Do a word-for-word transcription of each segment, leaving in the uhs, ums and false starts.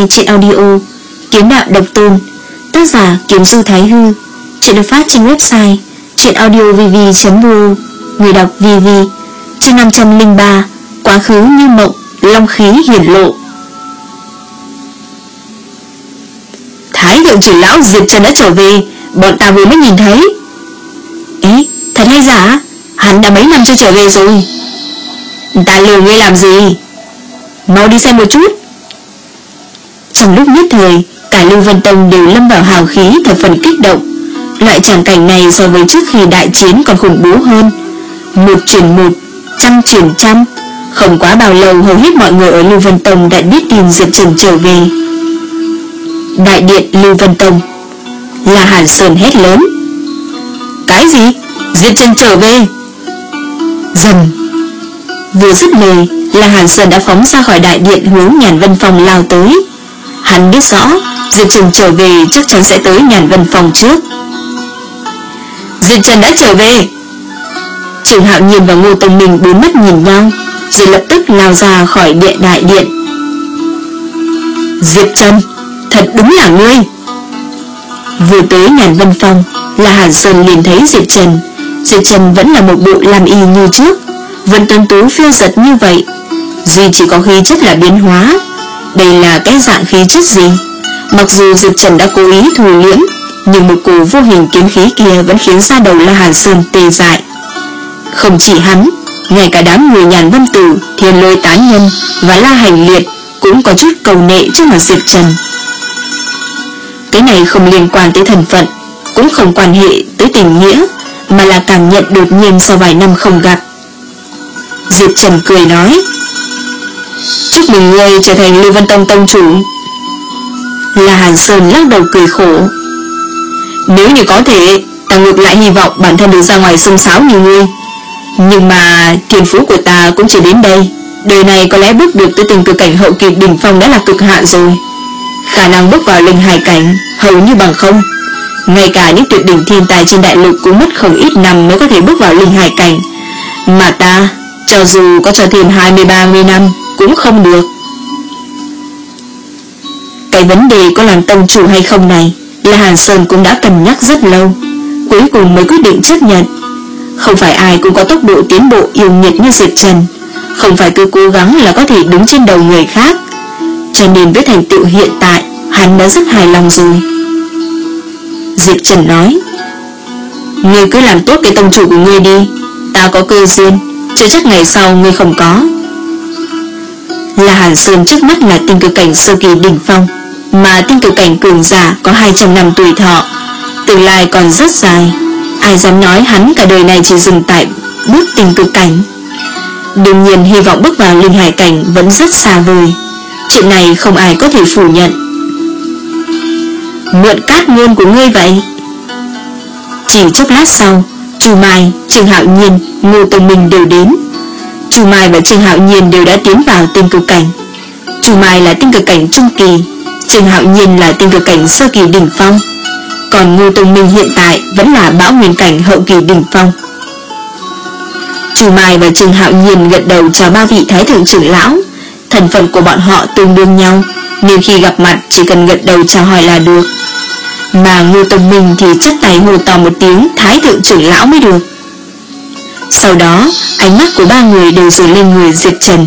nghe truyện audio Kiếm Đạo Độc Tôn, tác giả Kiếm Du Thái Hư. Truyện được phát trên website truyện audio v v chấm v o, người đọc vê vê. Chương năm trăm lẻ ba, Quá khứ như mộng, long khí hiển lộ. Thái thượng trưởng lão Diệp Trần đã trở về, bọn ta vừa mới nhìn thấy. Ấy, thật hay giả? Hắn đã mấy năm chưa trở về rồi. Ta lừa ngươi làm gì? Mau đi xem một chút. Trong lúc nhất thời, cả Lưu Vân Tông đều lâm vào hào khí thập phần kích động. Loại tràng cảnh này so với trước khi đại chiến còn khủng bố hơn. Một chuyển một, trăm chuyển trăm. Không quá bao lâu, hầu hết mọi người ở Lưu Vân Tông đã biết tin Diệp Trần trở về. Đại điện Lưu Vân Tông. La Hàn Sơn hét lớn. Cái gì? Diệp Trần trở về? Dầm. Vừa dứt lời, La Hàn Sơn đã phóng ra khỏi đại điện hướng Nhàn Vân Phòng lao tới. Hắn biết rõ Diệp Trần trở về chắc chắn sẽ tới Nhàn Vân Phòng trước. Diệp Trần đã trở về. Trường Hạo Nhiên và Ngô Tông Minh bốn mắt nhìn nhau, rồi lập tức lao ra khỏi điện đại điện. Diệp Trần, thật đúng là ngươi. Vừa tới Nhàn Vân Phòng, La Hàn Sơn liền thấy Diệp Trần. Diệp Trần vẫn là một bộ làm y như trước, vẫn tuấn tú phiêu giật như vậy, duy chỉ có khí chất là biến hóa. Đây là cái dạng khí chất gì? Mặc dù Diệp Trần đã cố ý thu liễm, nhưng một cổ vô hình kiếm khí kia vẫn khiến da đầu La Hàn Sơn tê dại. Không chỉ hắn, ngay cả đám người Nhàn Vân Tử, Thiên Lôi Tán Nhân và La Hành Liệt cũng có chút cầu nệ trước mặt Diệp Trần. Cái này không liên quan tới thân phận, cũng không quan hệ tới tình nghĩa, mà là cảm nhận đột nhiên sau vài năm không gặp. Diệp Trần cười nói, chúc mừng ngươi trở thành Lưu Vân Tông tông chủ. La Hàn Sơn lắc đầu cười khổ. Nếu như có thể, ta ngược lại hy vọng bản thân được ra ngoài xông xáo như ngươi. Nhưng mà thiên phú của ta cũng chỉ đến đây. Đời này có lẽ bước được tới tình cực cảnh hậu kỳ đỉnh phong đã là cực hạn rồi. Khả năng bước vào linh hải cảnh hầu như bằng không. Ngay cả những tuyệt đỉnh thiên tài trên đại lục cũng mất không ít năm mới có thể bước vào linh hải cảnh. Mà ta, cho dù có cho thêm hai mươi ba mươi năm cũng không được. Cái vấn đề có làm tông chủ hay không này, La Hàn Sơn cũng đã cân nhắc rất lâu, cuối cùng mới quyết định chấp nhận. Không phải ai cũng có tốc độ tiến bộ yêu nghiệt như Diệp Trần, không phải cứ cố gắng là có thể đứng trên đầu người khác. Cho nên với thành tựu hiện tại, hắn đã rất hài lòng rồi. Diệp Trần nói, ngươi cứ làm tốt cái tông chủ của ngươi đi, ta có cơ duyên, chưa chắc ngày sau ngươi không có. La Hàn Sơn trước mắt là tinh cực cảnh sơ kỳ đỉnh phong, mà tinh cực cảnh cường giả có hai trăm năm tuổi thọ, tương lai còn rất dài. Ai dám nói hắn cả đời này chỉ dừng tại bước tinh cực cảnh. Đương nhiên hy vọng bước vào linh hải cảnh vẫn rất xa vời, chuyện này không ai có thể phủ nhận. Mượn cát ngôn của ngươi vậy? Chỉ chốc lát sau, Chu Mai, Trương Hạo Nhiên, Ngô Tông Minh đều đến. Chu Mai và Trương Hạo Nhiên đều đã tiến vào tinh cực cảnh. Chu Mai là tinh cực cảnh trung kỳ, Trương Hạo Nhiên là tinh cực cảnh sơ kỳ đỉnh phong, còn Ngô Tông Minh hiện tại vẫn là bão nguyên cảnh hậu kỳ đỉnh phong. Chu Mai và Trương Hạo Nhiên gật đầu chào ba vị thái thượng trưởng lão. Thân phận của bọn họ tương đương nhau, nên khi gặp mặt chỉ cần gật đầu chào hỏi là được. Mà Ngô Tông Minh thì chắp tay hô to một tiếng thái thượng trưởng lão mới được. Sau đó, ánh mắt của ba người đều dồn lên người Diệp Trần.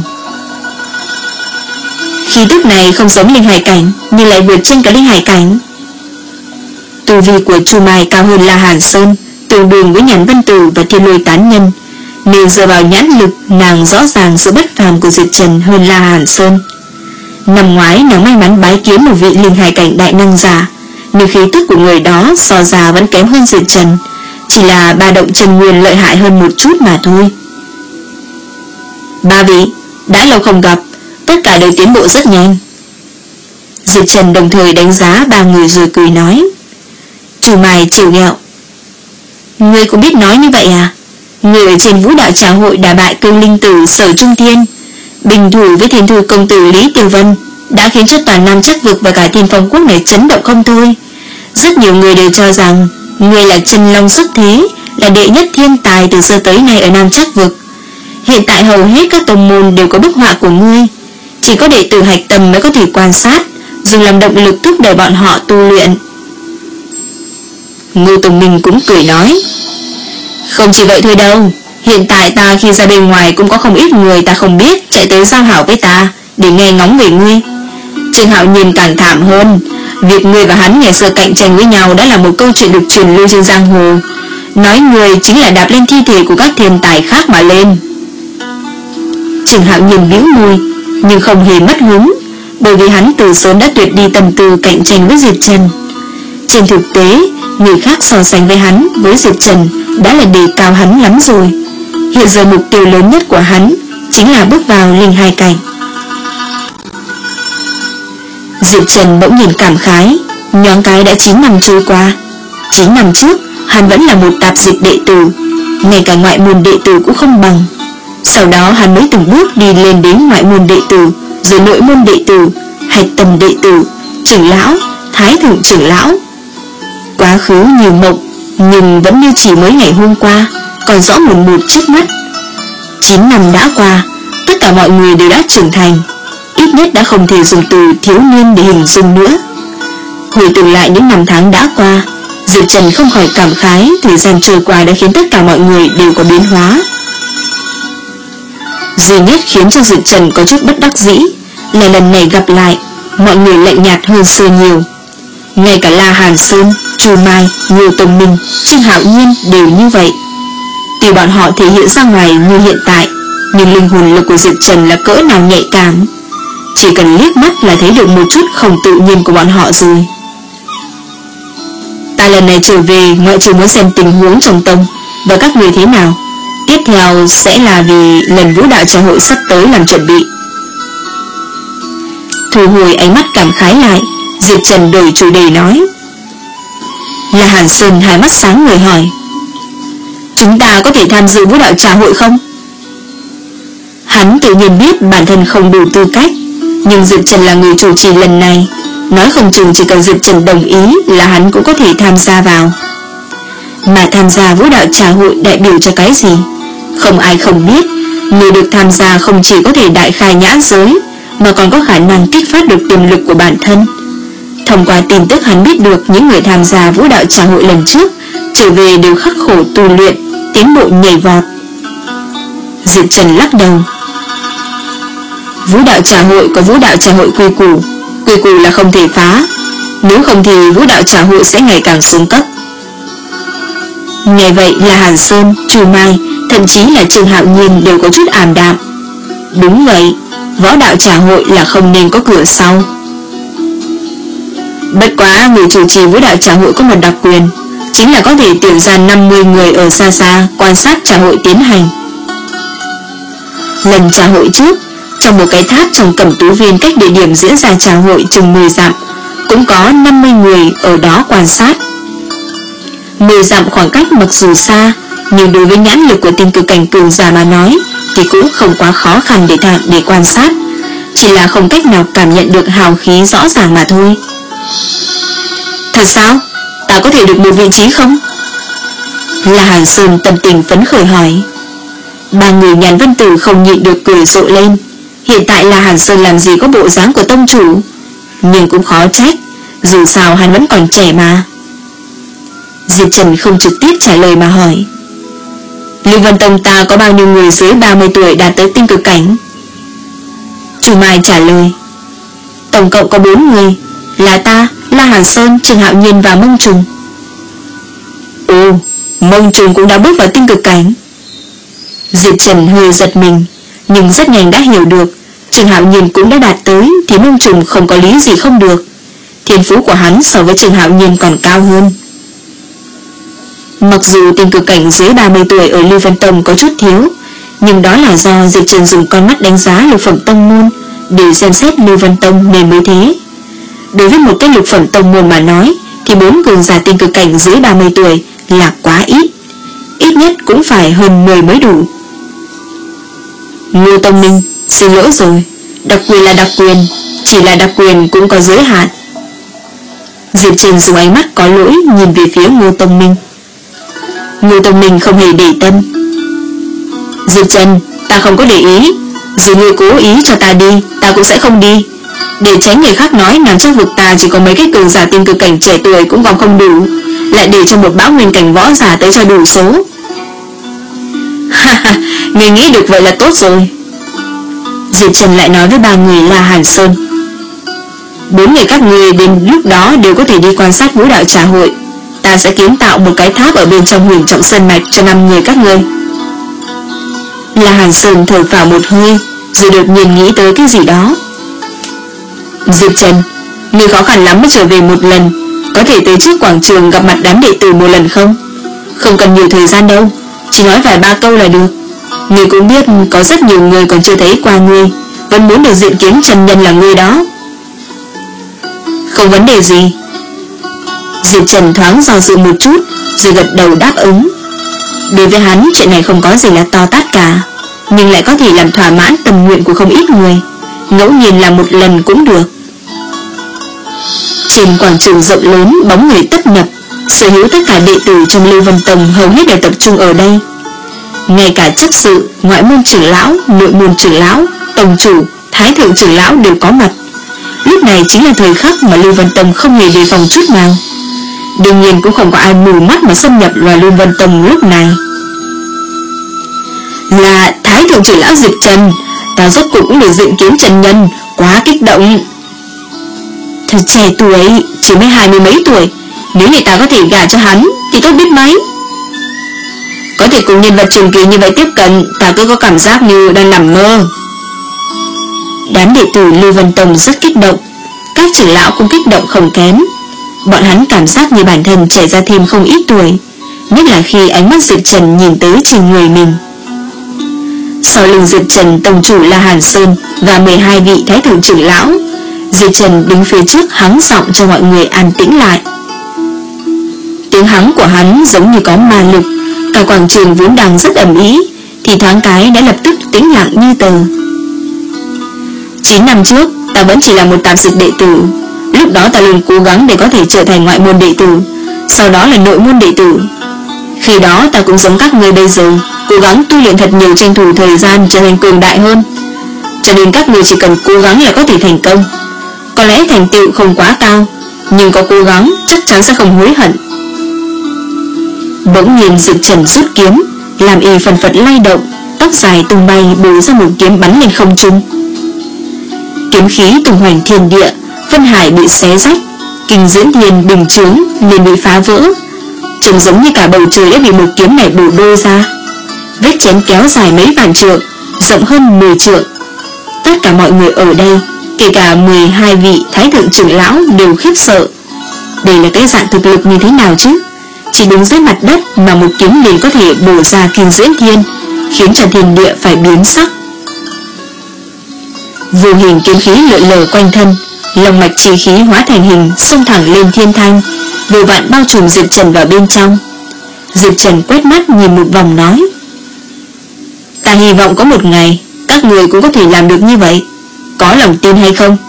Khí tức này không giống linh hải cảnh, nhưng lại vượt trên cả linh hải cảnh. Tu vi của Chu Mai cao hơn La Hàn Sơn, tương đương với Nhàn Vân Tử và Thiên Lôi Tán Nhân, nên dựa vào nhãn lực, nàng rõ ràng sự bất phàm của Diệp Trần hơn La Hàn Sơn. Năm ngoái nàng may mắn bái kiến một vị linh hải cảnh đại năng giả, nhưng khí tức của người đó so ra vẫn kém hơn Diệp Trần, chỉ là ba động chân nguyên lợi hại hơn một chút mà thôi. Ba vị, đã lâu không gặp, tất cả đều tiến bộ rất nhanh. Diệp Trần đồng thời đánh giá ba người rồi cười nói. Chu Mai chịu ghẹo. Ngươi cũng biết nói như vậy à? Ngươi ở trên vũ đạo trà hội đả bại cương linh tử Sở Trung Thiên, bình thủ với thiên thư công tử Lý Tiểu Vân, đã khiến cho toàn Nam Chắc Vực và cả Thiên Phong Quốc này chấn động không thôi. Rất nhiều người đều cho rằng ngươi là chân long xuất thế, là đệ nhất thiên tài từ xưa tới nay ở Nam Chắc Vực. Hiện tại hầu hết các tông môn đều có bức họa của ngươi, chỉ có đệ tử Hạch Tâm mới có thể quan sát, dùng làm động lực thúc đẩy bọn họ tu luyện. Ngô Tùng Minh cũng cười nói, không chỉ vậy thôi đâu, hiện tại ta khi ra bên ngoài cũng có không ít người ta không biết chạy tới giao hảo với ta để nghe ngóng về ngươi. Trương Hạo Nhiên càng thảm hơn, việc ngươi và hắn ngày xưa cạnh tranh với nhau đã là một câu chuyện được truyền lưu trên giang hồ, nói ngươi chính là đạp lên thi thể của các thiên tài khác mà lên. Trương Hạo Nhiên bĩu môi, nhưng không hề mất hứng, bởi vì hắn từ sớm đã tuyệt đi tâm tư cạnh tranh với Diệp Trần. Trên thực tế, người khác so sánh với hắn, với Diệp Trần đã là đề cao hắn lắm rồi. Hiện giờ mục tiêu lớn nhất của hắn chính là bước vào linh hai cảnh. Diệp Trần bỗng nhìn cảm khái, nhoáng cái đã chín năm trôi qua. chín năm trước, hắn vẫn là một tạp dịch đệ tử, ngay cả ngoại môn đệ tử cũng không bằng. Sau đó hắn mới từng bước đi lên đến ngoại môn đệ tử, rồi nội môn đệ tử, hạch tâm đệ tử, trưởng lão, thái thượng trưởng lão. Quá khứ như mộng, nhưng vẫn như chỉ mới ngày hôm qua, còn rõ một một trước mắt. chín năm đã qua, tất cả mọi người đều đã trưởng thành, ít nhất đã không thể dùng từ thiếu niên để hình dung nữa. Hồi tưởng lại những năm tháng đã qua, Diệp Trần không khỏi cảm khái thời gian trôi qua đã khiến tất cả mọi người đều có biến hóa. Duy nhất khiến cho Diệp Trần có chút bất đắc dĩ là lần này gặp lại, mọi người lạnh nhạt hơn xưa nhiều. Ngay cả La Hàn Sơn, Chu Mai, Ngô Tông Minh, Trương Hạo Nhiên đều như vậy. Tuy bọn họ thể hiện ra ngoài như hiện tại, nhưng linh hồn lực của Diệp Trần là cỡ nào nhạy cảm, chỉ cần liếc mắt là thấy được một chút không tự nhiên của bọn họ rồi. Ta lần này trở về ngoại trừ muốn xem tình huống trong tông và các người thế nào, tiếp theo sẽ là vì lần vũ đạo trà hội sắp tới làm chuẩn bị. Thu hồi ánh mắt cảm khái lại, Diệp Trần đổi chủ đề nói. La Hàn Sơn hai mắt sáng người hỏi, chúng ta có thể tham dự vũ đạo trà hội không? Hắn tự nhiên biết bản thân không đủ tư cách, nhưng Diệp Trần là người chủ trì lần này, nói không chừng chỉ cần Diệp Trần đồng ý là hắn cũng có thể tham gia vào. Mà tham gia vũ đạo trà hội đại biểu cho cái gì? Không ai không biết, người được tham gia không chỉ có thể đại khai nhãn giới, mà còn có khả năng kích phát được tiềm lực của bản thân. Thông qua tin tức hắn biết được những người tham gia vũ đạo trà hội lần trước trở về đều khắc khổ tu luyện, tiến bộ nhảy vọt. Diệp Trần lắc đầu. Vũ đạo trà hội có vũ đạo trà hội quy củ, quy củ là không thể phá, nếu không thì vũ đạo trà hội sẽ ngày càng xuống cấp. Nghe vậy là Hàn Sơn, Chu Mai, thậm chí là Trương Hạo Nhiên đều có chút ảm đạm. Đúng vậy, võ đạo trà hội là không nên có cửa sau. Bất quá người chủ trì vũ đạo trà hội có một đặc quyền, chính là có thể tuyển ra năm mươi người ở xa xa quan sát trà hội tiến hành. Lần trà hội trước, trong một cái tháp trong Cẩm Tú Viên cách địa điểm diễn ra trà hội chừng mười dặm, cũng có năm mươi người ở đó quan sát. mười dặm khoảng cách mặc dù xa, nhưng đối với nhãn lực của tinh cực cảnh cường giả mà nói thì cũng không quá khó khăn để thẳng để quan sát, chỉ là không cách nào cảm nhận được hào khí rõ ràng mà thôi. Thật sao? Ta có thể được một vị trí không? La Hàn Sơn tâm tình phấn khởi hỏi. Ba người Nhàn Vân Tử không nhịn được cười rộ lên. Hiện tại La Hàn Sơn làm gì có bộ dáng của tông chủ, nhưng cũng khó trách, dù sao hắn vẫn còn trẻ mà. Diệp Trần không trực tiếp trả lời mà hỏi, Lưu Vân Tông ta có bao nhiêu người dưới ba mươi tuổi đạt tới tinh cực cảnh? Chu Mai trả lời, tổng cộng có bốn người, là ta, La Hàn Sơn, Trương Hạo Nhiên và Mông Trùng. Ồ, Mông Trùng cũng đã bước vào tinh cực cảnh. Diệp Trần hơi giật mình, nhưng rất nhanh đã hiểu được, Trương Hạo Nhiên cũng đã đạt tới thì Mông Trùng không có lý gì không được. Thiên phú của hắn so với Trương Hạo Nhiên còn cao hơn. Mặc dù tinh cực cảnh dưới ba mươi tuổi ở Lưu Vân Tông có chút thiếu, nhưng đó là do Diệp Trần dùng con mắt đánh giá lục phẩm tông môn để xem xét Lưu Vân Tông nên mới thế. Đối với một cái lục phẩm tông môn mà nói thì bốn cường giả tinh cực cảnh dưới ba mươi tuổi là quá ít, ít nhất cũng phải hơn mười mới đủ. Ngô Tông Minh, xin lỗi rồi, đặc quyền là đặc quyền, chỉ là đặc quyền cũng có giới hạn. Diệp Trần dùng ánh mắt có lỗi nhìn về phía Ngô Tông Minh. Ngô Tông Minh không hề để tâm. Diệp Trần, ta không có để ý, dù ngươi cố ý cho ta đi, ta cũng sẽ không đi. Để tránh người khác nói nàng trong vực ta chỉ có mấy cái cường giả tiên cực cảnh trẻ tuổi cũng còn không đủ, lại để cho một bão nguyên cảnh võ giả tới cho đủ số. Ha ha, người nghĩ được vậy là tốt rồi. Diệp Trần lại nói với ba người là Hàn Sơn. Bốn người các người đến lúc đó đều có thể đi quan sát vũ đạo trà hội. Ta sẽ kiến tạo một cái tháp ở bên trong huyền trọng sơn mạch cho năm người các ngươi. Là Hàn Sơn thở phào một hơi, rồi đột nhiên nghĩ tới cái gì đó. Diệp Trần, người khó khăn lắm mới trở về một lần, có thể tới trước quảng trường gặp mặt đám đệ tử một lần không? Không cần nhiều thời gian đâu, chỉ nói vài ba câu là được. Người cũng biết có rất nhiều người còn chưa thấy qua ngươi, vẫn muốn được diện kiến chân nhân là ngươi đó. Không vấn đề gì. Diệp Trần thoáng do dự một chút, rồi gật đầu đáp ứng. Đối với hắn, chuyện này không có gì là to tát cả, nhưng lại có thể làm thỏa mãn tâm nguyện của không ít người. Ngẫu nhiên làm một lần cũng được. Trên quảng trường rộng lớn, bóng người tấp nập, sở hữu tất cả đệ tử trong Lưu Vân Tông hầu hết đều tập trung ở đây. Ngay cả chấp sự, ngoại môn trưởng lão, nội môn trưởng lão, tông chủ, thái thượng trưởng lão đều có mặt. Lúc này chính là thời khắc mà Lưu Vân Tông không hề đề phòng chút nào. Đương nhiên cũng không có ai mù mắt mà xâm nhập vào Lưu Vân Tông lúc này. Là thái thượng trưởng lão Diệp Trần, ta rốt cuộc cũng được diện kiến chân nhân, quá kích động. Thật trẻ tuổi, chỉ mới hai mươi mấy tuổi, nếu như ta có thể gả cho hắn thì tốt biết mấy. Có thể cùng nhân vật truyền kỳ như vậy tiếp cận, ta cứ có cảm giác như đang nằm mơ. Đám đệ tử Lưu Vân Tông rất kích động, các trưởng lão cũng kích động không kém. Bọn hắn cảm giác như bản thân trẻ ra thêm không ít tuổi, nhất là khi ánh mắt Diệp Trần nhìn tới trên người mình. Sau lưng Diệp Trần, tông chủ là Hàn Sơn và mười hai vị thái thượng trưởng lão. Diệp Trần đứng phía trước hắng giọng cho mọi người an tĩnh lại. Tiếng hắng của hắn giống như có ma lực, cả quảng trường vốn đang rất ầm ĩ, thì thoáng cái đã lập tức tĩnh lặng như tờ. Chín năm trước, ta vẫn chỉ là một tạp dịch đệ tử. Lúc đó ta luôn cố gắng để có thể trở thành ngoại môn đệ tử, sau đó là nội môn đệ tử. Khi đó ta cũng giống các người bây giờ, cố gắng tu luyện thật nhiều, tranh thủ thời gian trở thành cường đại hơn. Cho nên các người chỉ cần cố gắng là có thể thành công. Có lẽ thành tựu không quá cao, nhưng có cố gắng chắc chắn sẽ không hối hận. Bỗng nhiên Diệp Trần rút kiếm, làm y phần phật lay động, tóc dài tung bay bổ ra một kiếm bắn lên không trung. Kiếm khí tung hoành thiên địa, vân hải bị xé rách, kinh diễn thiên bình chướng liền bị phá vỡ, trông giống như cả bầu trời đã bị một kiếm này bổ đôi ra. Vết chém kéo dài mấy vạn trượng, rộng hơn mười trượng. Tất cả mọi người ở đây, kể cả mười hai vị thái thượng trưởng lão đều khiếp sợ. Đây là cái dạng thực lực như thế nào chứ? Chỉ đứng dưới mặt đất mà một kiếm liền có thể bổ ra kinh diễn thiên, khiến cho thiên địa phải biến sắc. Vô hình kiếm khí lượn lờ quanh thân, lòng mạch chi khí hóa thành hình xông thẳng lên thiên thanh, vô vạn bao trùm Diệp Trần vào bên trong. Diệp Trần quét mắt nhìn một vòng nói: Ta hy vọng có một ngày các người cũng có thể làm được như vậy. Có lòng tin hay không?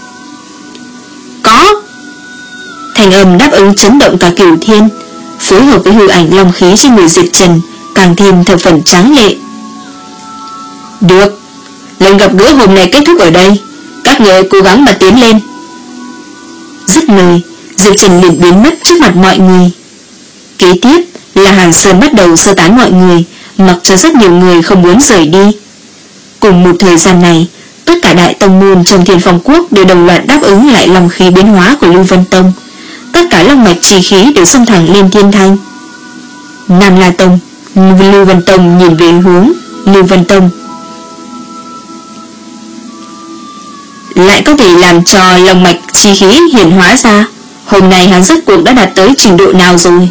Có. Thành âm đáp ứng chấn động cả cửu thiên, phối hợp với hư ảnh long khí trên người Diệp Trần càng thêm thập phần tráng lệ. Được, lần gặp gỡ hôm nay kết thúc ở đây, các người cố gắng mà tiến lên. Dứt lời, Diệp Trần liền biến mất trước mặt mọi người. Kế tiếp là Hàn Sơn bắt đầu sơ tán mọi người, mặc cho rất nhiều người không muốn rời đi. Cùng một thời gian này, tất cả đại tông môn trong Thiên Phong Quốc đều đồng loạt đáp ứng lại long khí biến hóa của Lưu Vân Tông. Tất cả long mạch chi khí đều xông thẳng lên thiên thanh. Nam La Tông, Lưu Vân Tông nhìn về hướng Lưu Vân Tông. Lại có thể làm cho long mạch chi khí hiển hóa ra. Hôm nay hắn rốt cuộc đã đạt tới trình độ nào rồi?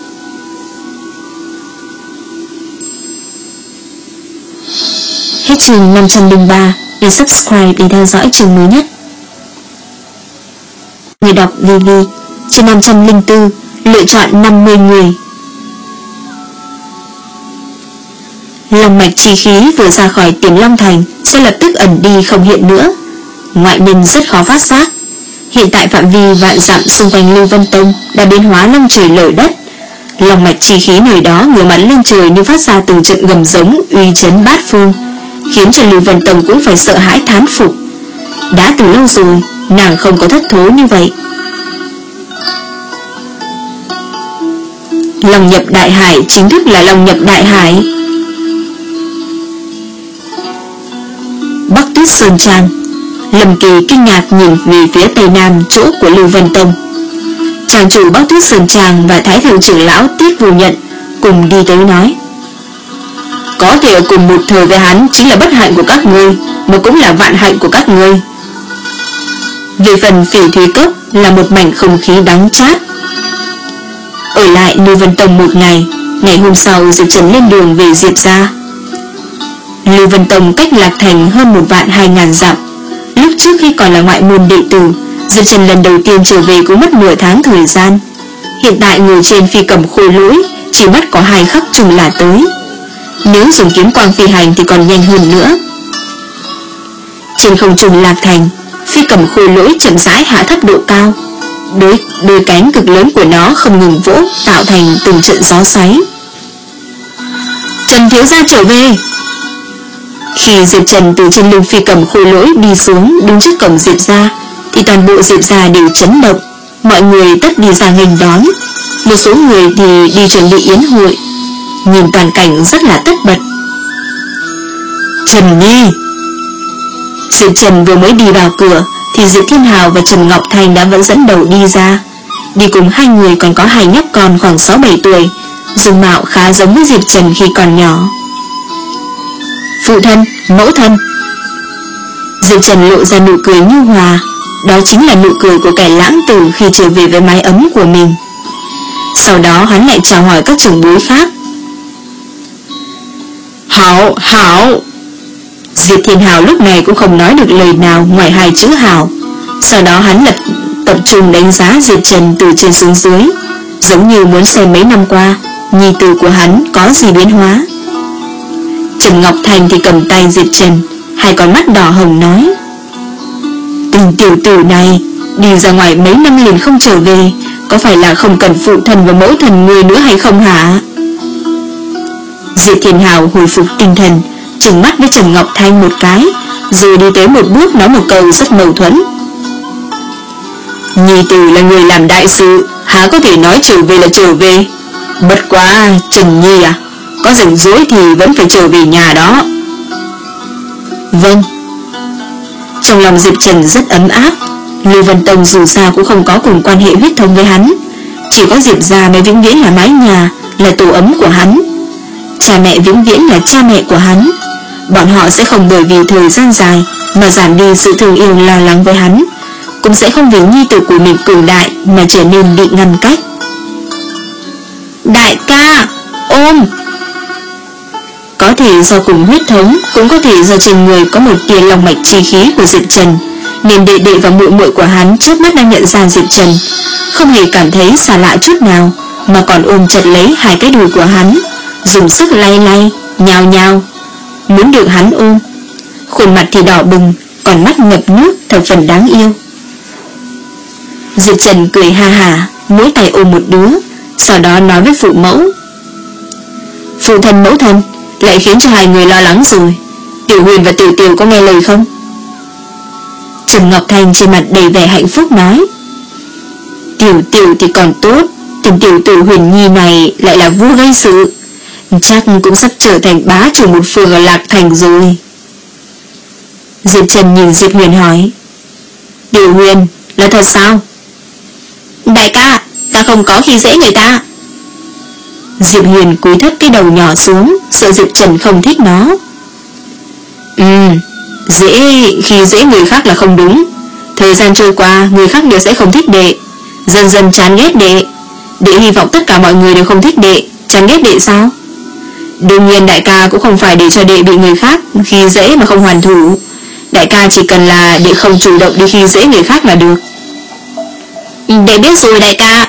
Hết chương năm trăm lẻ ba. Để subscribe để theo dõi chương mới nhất. Người đọc vê vê. Chương năm trăm lẻ bốn. Lựa chọn năm mươi người. Long mạch chi khí vừa ra khỏi Tiềm Long Thành sẽ lập tức ẩn đi không hiện nữa. Ngoại nhân rất khó phát giác. Hiện tại phạm vi vạn dặm xung quanh Lưu Vân Tông đã biến hóa long trời lở đất. Long mạch chi khí nơi đó ngửa mặt lên trời như phát ra từng trận gầm giống uy chấn bát phương, khiến cho Lưu Vân Tông cũng phải sợ hãi thán phục. Đã từ lâu rồi nàng không có thất thố như vậy. Long nhập đại hải chính thức là long nhập đại hải. Bắc Tuyết Sơn Trang. Lâm Kỳ kinh ngạc nhìn về phía tây nam chỗ của Lưu Vân Tông. Trang chủ Bắc Tuyết Sơn Trang và Thái thượng trưởng lão Tiết Vô Nhận cùng đi tới nói: có thể ở cùng một thời với hắn chính là bất hạnh của các ngươi, mà cũng là vạn hạnh của các ngươi. Về phần Phỉ Thúy Cốc là một mảnh không khí đắng chát. Ở lại Lưu Vân Tông một ngày, ngày hôm sau Diệp Trần lên đường về Diệp gia. Lưu Vân Tông cách Lạc Thành hơn một vạn hai ngàn dặm. Lúc trước khi còn là ngoại môn đệ tử, Diệp Trần lần đầu tiên trở về cũng mất nửa tháng thời gian. Hiện tại ngồi trên phi cầm khôi lỗi chỉ mất có hai khắc chung là tới. Nếu dùng kiếm quang phi hành thì còn nhanh hơn nữa. Trên không trung Lạc Thành, phi cầm khôi lỗi chậm rãi hạ thấp độ cao. Đôi, đôi cánh cực lớn của nó không ngừng vỗ, tạo thành từng trận gió xoáy. Trần thiếu gia trở về. Khi Diệp Trần từ trên lưng phi cầm khôi lỗi đi xuống đứng trước cổng Diệp gia, thì toàn bộ Diệp gia đều chấn động. Mọi người tất đi ra nghênh đón. Một số người thì đi chuẩn bị yến hội. Nhìn toàn cảnh rất là tất bật. Trần Nhi. Diệp Trần vừa mới đi vào cửa thì Diệp Thiên Hào và Trần Ngọc Thành đã vẫn dẫn đầu đi ra. Đi cùng hai người còn có hai nhóc con khoảng sáu bảy tuổi, dung mạo khá giống với Diệp Trần khi còn nhỏ. Phụ thân, mẫu thân. Diệp Trần lộ ra nụ cười nhu hòa. Đó chính là nụ cười của kẻ lãng tử khi trở về với mái ấm của mình. Sau đó hắn lại chào hỏi các trưởng bối khác. Hảo, hảo. Diệp Thiên Hào lúc này cũng không nói được lời nào ngoài hai chữ hảo. Sau đó hắn lập tập trung đánh giá Diệp Trần từ trên xuống dưới, giống như muốn xem mấy năm qua nhi tử của hắn có gì biến hóa. Trần Ngọc Thành thì cầm tay Diệp Trần, hai con mắt đỏ hồng nói: Tình tiểu tử này đi ra ngoài mấy năm liền không trở về, có phải là không cần phụ thân và mẫu thần người nữa hay không hả? Diệp Thiên Hào hồi phục tinh thần, trừng mắt với Trần Ngọc Thanh một cái, rồi đi tới một bước nói một câu rất mâu thuẫn: Nhi tử là người làm đại sự, há có thể nói trở về là trở về. Bất quá Trần Nhi à, có rảnh rỗi thì vẫn phải trở về nhà đó. Vâng. Trong lòng Diệp Trần rất ấm áp. Lưu Vân Tông dù sao cũng không có cùng quan hệ huyết thống với hắn, chỉ có Diệp gia mới vĩnh viễn là mái nhà, là tổ ấm của hắn. Cha mẹ vĩnh viễn là cha mẹ của hắn. Bọn họ sẽ không bởi vì thời gian dài mà giảm đi sự thương yêu lo lắng với hắn, cũng sẽ không vì nhi tử của mình cường đại mà trở nên bị ngăn cách. Đại ca, ôm. Có thể do cùng huyết thống, cũng có thể do trên người có một tia lòng mạch chi khí của Diệp Trần, nên đệ đệ và muội muội của hắn trước mắt đang nhận ra Diệp Trần, không hề cảm thấy xa lạ chút nào, mà còn ôm chặt lấy hai cái đùi của hắn, dùng sức lay lay, nhào nhào, muốn được hắn ôm. Khuôn mặt thì đỏ bừng, còn mắt ngập nước, thật phần đáng yêu. Diệp Trần cười ha hả, mỗi tay ôm một đứa, sau đó nói với phụ mẫu: Phụ thân mẫu thân, lại khiến cho hai người lo lắng rồi. Tiểu Huyền và Tiểu Tiểu có nghe lời không? Trần Ngọc Thành trên mặt đầy vẻ hạnh phúc nói: Tiểu Tiểu thì còn tốt, tình Tiểu Tiểu Huyền Nhi này lại là vua gây sự, chắc cũng sắp trở thành bá chủ một phường ở Lạc Thành rồi. Diệp Trần nhìn Diệp Huyền hỏi: Tiểu Huyền, là thật sao? Đại ca, ta không có khi dễ người ta. Diệp Huyền cúi thấp cái đầu nhỏ xuống, sợ Diệp Trần không thích nó. Ừ, dễ khi dễ người khác là không đúng. Thời gian trôi qua, người khác đều sẽ không thích đệ, dần dần chán ghét đệ. Đệ hy vọng tất cả mọi người đều không thích đệ, chán ghét đệ sao? Đương nhiên đại ca cũng không phải để cho đệ bị người khác khi dễ mà không hoàn thủ. Đại ca chỉ cần là đệ không chủ động đi khi dễ người khác là được. Đệ biết rồi đại ca.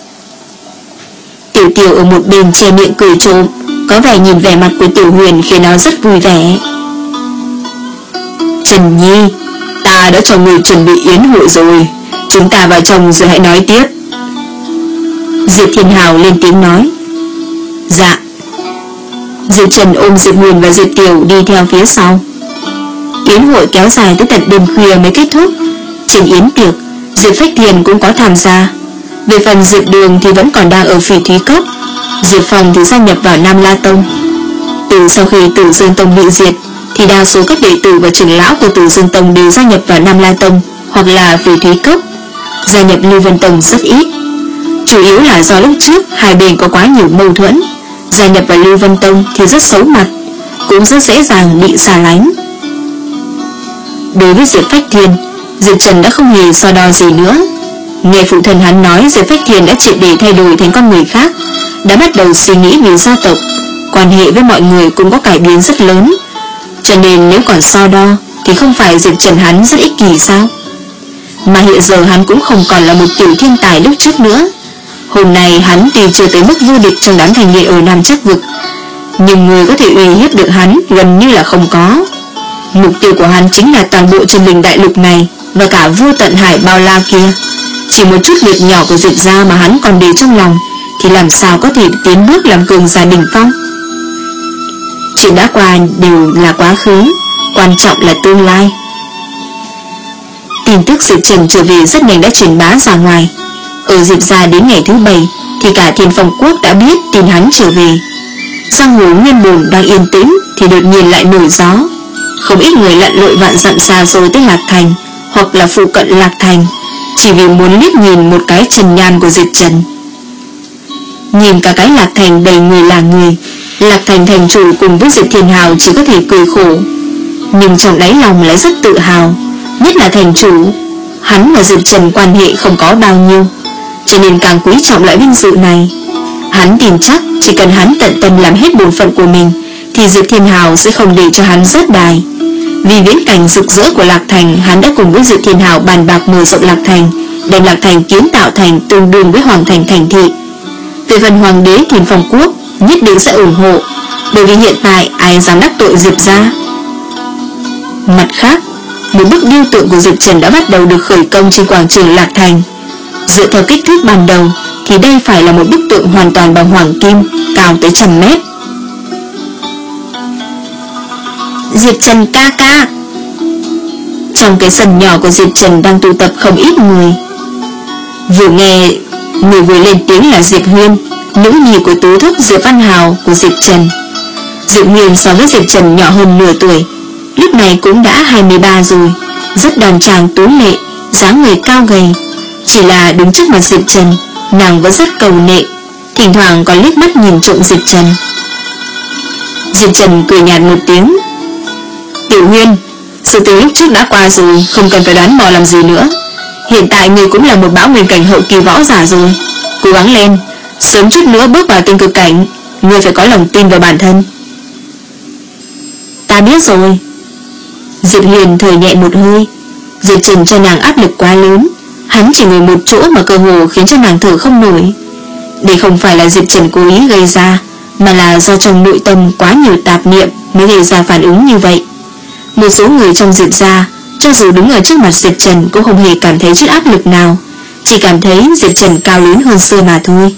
Tiểu Tiểu ở một bên che miệng cười trộm, có vẻ nhìn vẻ mặt của Tiểu Huyền khiến nó rất vui vẻ. Trần Nhi, ta đã cho người chuẩn bị yến hội rồi, chúng ta vào trong rồi hãy nói tiếp. Diệp Thiên Hào lên tiếng nói. Dạ. Diệp Trần ôm Diệp Huyền và Diệp Tiểu đi theo phía sau. Yến hội kéo dài tới tận đêm khuya mới kết thúc. Trên yến tiệc, Diệp Phách Thiền cũng có tham gia. Về phần Diệp Đường thì vẫn còn đang ở Phỉ Thúy Cốc. Diệp Phong thì gia nhập vào Nam La Tông. Từ sau khi Tử Dương Tông bị diệt thì đa số các đệ tử và trưởng lão của Tử Dương Tông đều gia nhập vào Nam La Tông hoặc là Phỉ Thúy Cốc. Gia nhập Lưu Vân Tông rất ít, chủ yếu là do lúc trước hai bên có quá nhiều mâu thuẫn. Gia nhập vào Lưu Vân Tông thì rất xấu mặt, cũng rất dễ dàng bị xa lánh. Đối với Diệp Phách Thiền, Diệp Trần đã không hề so đo gì nữa. Nghe phụ thân hắn nói Diệp Phách Thiền đã triệt để thay đổi thành con người khác, đã bắt đầu suy nghĩ vì gia tộc, quan hệ với mọi người cũng có cải biến rất lớn. Cho nên nếu còn so đo thì không phải Diệp Trần hắn rất ích kỷ sao? Mà hiện giờ hắn cũng không còn là một tiểu thiên tài lúc trước nữa. Hôm nay hắn tuy chưa tới mức vô địch trong đám thành niên ở Nam Trắc Vực, nhưng người có thể uy hiếp được hắn gần như là không có. Mục tiêu của hắn chính là toàn bộ chân linh đại lục này và cả vô tận hải bao la kia. Chỉ một chút việc nhỏ của Diệp gia mà hắn còn để trong lòng thì làm sao có thể tiến bước làm cường giả đỉnh phong. Chuyện đã qua đều là quá khứ, quan trọng là tương lai. Tin tức Diệp Trần trở về rất nhanh đã truyền bá ra ngoài. Ở Diệp gia đến ngày thứ bảy thì cả Thiên Phong Quốc đã biết tin hắn trở về. Giang hồ nguyên bồn đang yên tĩnh thì đột nhiên lại nổi gió. Không ít người lặn lội vạn dặm xa xôi tới Lạc Thành hoặc là phụ cận Lạc Thành, chỉ vì muốn liếc nhìn một cái trần nhan của Diệp Trần. Nhìn cả cái Lạc Thành đầy người là người, Lạc Thành thành chủ cùng với Diệp Thiên Hào chỉ có thể cười khổ, nhưng trong đáy lòng lại rất tự hào. Nhất là thành chủ, hắn và Diệp Trần quan hệ không có bao nhiêu, cho nên càng quý trọng loại vinh dự này. Hắn tin chắc chỉ cần hắn tận tâm làm hết bổn phận của mình thì Diệp Thiên Hào sẽ không để cho hắn rớt đài. Vì viễn cảnh rực rỡ của Lạc Thành, hắn đã cùng với Diệp Thiên Hào bàn bạc mở rộng Lạc Thành, đem Lạc Thành kiến tạo thành tương đương với Hoàng Thành thành thị. Về phần Hoàng đế Thiên Phong Quốc nhất định sẽ ủng hộ, bởi vì hiện tại ai dám đắc tội Diệp gia. Mặt khác, một bức điêu tượng của Diệp Trần đã bắt đầu được khởi công trên quảng trường Lạc Thành. Dựa theo kích thước ban đầu thì đây phải là một bức tượng hoàn toàn bằng hoàng kim, cao tới trăm mét. Diệp Trần ca ca. Trong cái sân nhỏ của Diệp Trần đang tụ tập không ít người. Vừa nghe người vừa lên tiếng là Diệp Huyên, nữ nhi của tứ thúc Diệp Văn Hào của Diệp Trần. Diệp Huyên so với Diệp Trần nhỏ hơn nửa tuổi, lúc này cũng đã hai mươi ba rồi, rất đoan trang tú lệ, dáng người cao gầy. Chỉ là đứng trước mặt Diệp Trần, nàng vẫn rất cầu nệ, thỉnh thoảng còn liếc mắt nhìn trộm Diệp Trần. Diệp Trần cười nhạt một tiếng. Tiểu Huyên, sự tình lúc trước đã qua rồi, không cần phải đoán mò làm gì nữa. Hiện tại ngươi cũng là một bão nguyên cảnh hậu kỳ võ giả rồi, cố gắng lên, sớm chút nữa bước vào tinh cực cảnh. Ngươi phải có lòng tin vào bản thân. Ta biết rồi. Diệp Huyền thở nhẹ một hơi. Diệp Trần cho nàng áp lực quá lớn, hắn chỉ ngồi một chỗ mà cơ hồ khiến cho nàng thở không nổi. Đây không phải là Diệp Trần cố ý gây ra, mà là do trong nội tâm quá nhiều tạp niệm mới gây ra phản ứng như vậy. Một số người trong Diệp gia, cho dù đứng ở trước mặt Diệp Trần cũng không hề cảm thấy chút áp lực nào, chỉ cảm thấy Diệp Trần cao lớn hơn xưa mà thôi.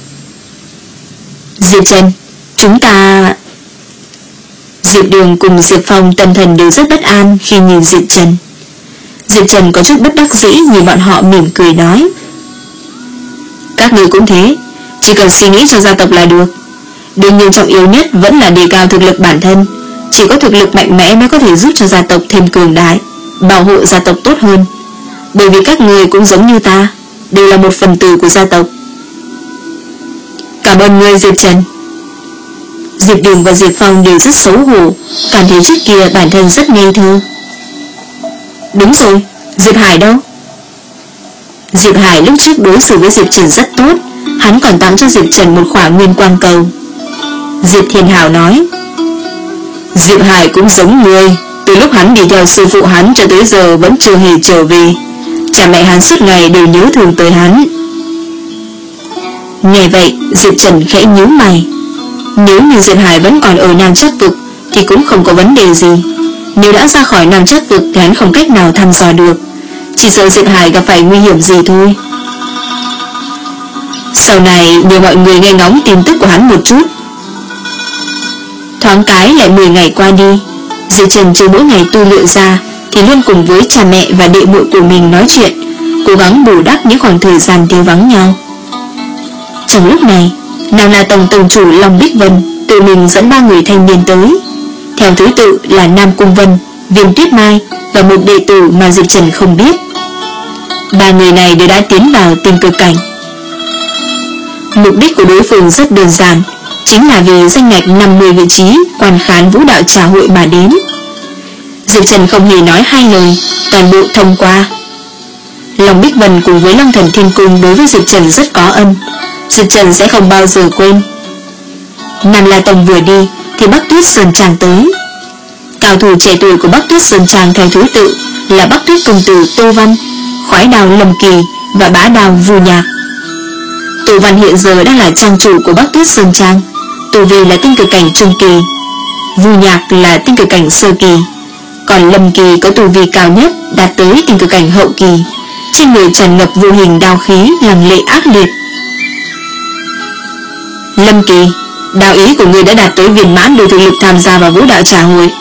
Diệp Trần, chúng ta... Diệp Đường cùng Diệp Phong tâm thần đều rất bất an khi nhìn Diệp Trần. Diệp Trần có chút bất đắc dĩ nhìn bọn họ, mỉm cười nói: các người cũng thế, chỉ cần suy nghĩ cho gia tộc là được. Đương nhiên trọng yếu nhất vẫn là đề cao thực lực bản thân. Chỉ có thực lực mạnh mẽ mới có thể giúp cho gia tộc thêm cường đại, bảo hộ gia tộc tốt hơn. Bởi vì các người cũng giống như ta, đều là một phần tử của gia tộc. Cảm ơn ngươi Diệp Trần. Diệp Đường và Diệp Phong đều rất xấu hổ, cảm thấy trước kia bản thân rất ngây thơ. Đúng rồi, Diệp Hải đâu? Diệp Hải lúc trước đối xử với Diệp Trần rất tốt, hắn còn tặng cho Diệp Trần một khỏa nguyên quang cầu. Diệp Thiên Hào nói: Diệp Hải cũng giống người, từ lúc hắn đi theo sư phụ hắn cho tới giờ vẫn chưa hề trở về. Cha mẹ hắn suốt ngày đều nhớ thương tới hắn. Nghe vậy, Diệp Trần khẽ nhíu mày. Nếu như Diệp Hải vẫn còn ở Nam Trắc Vực thì cũng không có vấn đề gì. Nếu đã ra khỏi Nam Trắc Vực thì hắn không cách nào thăm dò được, chỉ sợ Diệp Hải gặp phải nguy hiểm gì thôi. Sau này nhờ mọi người nghe ngóng tin tức của hắn một chút. Thoáng cái lại mười ngày qua đi, Diệp Trần trừ mỗi ngày tu luyện ra thì luôn cùng với cha mẹ và đệ muội của mình nói chuyện, cố gắng bù đắp những khoảng thời gian thiếu vắng nhau. Trong lúc này, nào là tổng tổng chủ Long Bích Vân tự mình dẫn ba người thanh niên tới, theo thứ tự là Nam Cung Vân, Viêm Tuyết Mai và một đệ tử mà Diệp Trần không biết. Ba người này đều đã tiến vào Tiên Cực Cảnh. Mục đích của đối phương rất đơn giản, chính là vì danh ngạch năm mươi vị trí quan khán vũ đạo trà hội mà đến. Diệp Trần không hề nói hai lời, toàn bộ thông qua. Long Bích Vân cùng với Long Thần Thiên Cung đối với Diệp Trần rất có ân, Diệp Trần sẽ không bao giờ quên. Nam La Tông vừa đi thì Bắc Tuyết Sơn Trang tới. Cao thủ trẻ tuổi của Bắc Tuyết Sơn Trang theo thứ tự là Bắc Tuyết Công Tử Tô Văn, Khoái Đào Lâm Kỳ và Bá Đào Vu Nhạc. Tô Văn hiện giờ đang là trang chủ của Bắc Tuyết Sơn Trang, tu vi là Tinh Cực Cảnh trung kỳ, Vu Nhạc là Tinh Cực Cảnh sơ kỳ, còn Lâm Kỳ có tu vi cao nhất đạt tới Tinh Cực Cảnh hậu kỳ, trên người tràn ngập vô hình đao khí lăng lệ ác liệt. Lâm Kỳ, đạo ý của người đã đạt tới viên mãn đủ thực lực tham gia vào vũ đạo trà hội.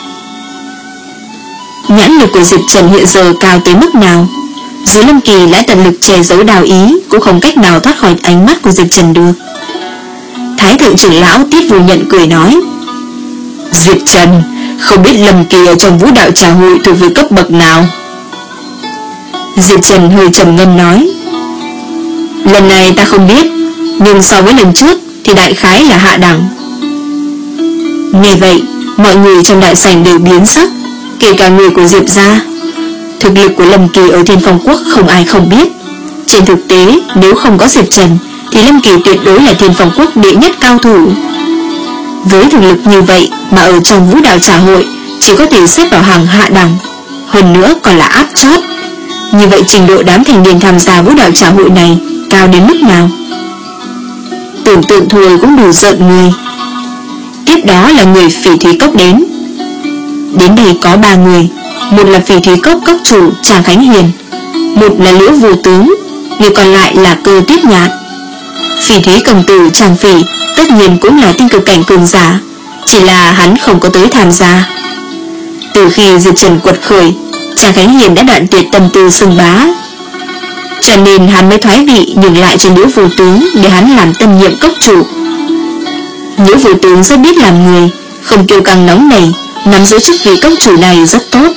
Nhãn lực của Diệp Trần hiện giờ cao tới mức nào, dù Lâm Kỳ đã tận lực che giấu đạo ý cũng không cách nào thoát khỏi ánh mắt của Diệp Trần được. Thái thượng trưởng lão Tiết Vô Nhận cười nói: Diệp Trần, không biết Lâm Kỳ ở trong vũ đạo trà hội thuộc về cấp bậc nào? Diệp Trần hơi trầm ngâm nói: Lần này ta không biết, nhưng so với lần trước thì đại khái là hạ đẳng. Nghe vậy, mọi người trong đại sảnh đều biến sắc, kể cả người của Diệp gia. Thực lực của Lâm Kỳ ở Thiên Phong Quốc không ai không biết. Trên thực tế, nếu không có Diệp Trần thì Lâm Kỳ tuyệt đối là Thiên Phong Quốc đệ nhất cao thủ. Với thực lực như vậy mà ở trong vũ đạo trà hội chỉ có thể xếp vào hàng hạ đẳng, hơn nữa còn là áp chót. Như vậy trình độ đám thành niên tham gia vũ đạo trà hội này cao đến mức nào? Tưởng tượng thôi cũng đủ rợn người. Tiếp đó là người Phỉ Thúy Cốc đến. Đến đây có ba người, một là Phỉ Thúy Cốc cốc chủ Tràng Khánh Hiền, một là Liễu Vô Tướng, người còn lại là Cơ Tuyết Nhạn. Phỉ Thúy Công Tử Tràng Phỉ tất nhiên cũng là Tinh Cực Cảnh cường giả, chỉ là hắn không có tới tham gia. Từ khi Diệp Trần quật khởi, Tràng Khánh Hiền đã đoạn tuyệt tâm tư xưng bá, cho nên hắn mới thoái vị nhường lại cho Liễu Vô Tướng để hắn làm tân nhiệm cốc chủ. Liễu Vô Tướng rất biết làm người, không kiêu căng nóng nảy, nắm giữ chức vị cốc chủ này rất tốt.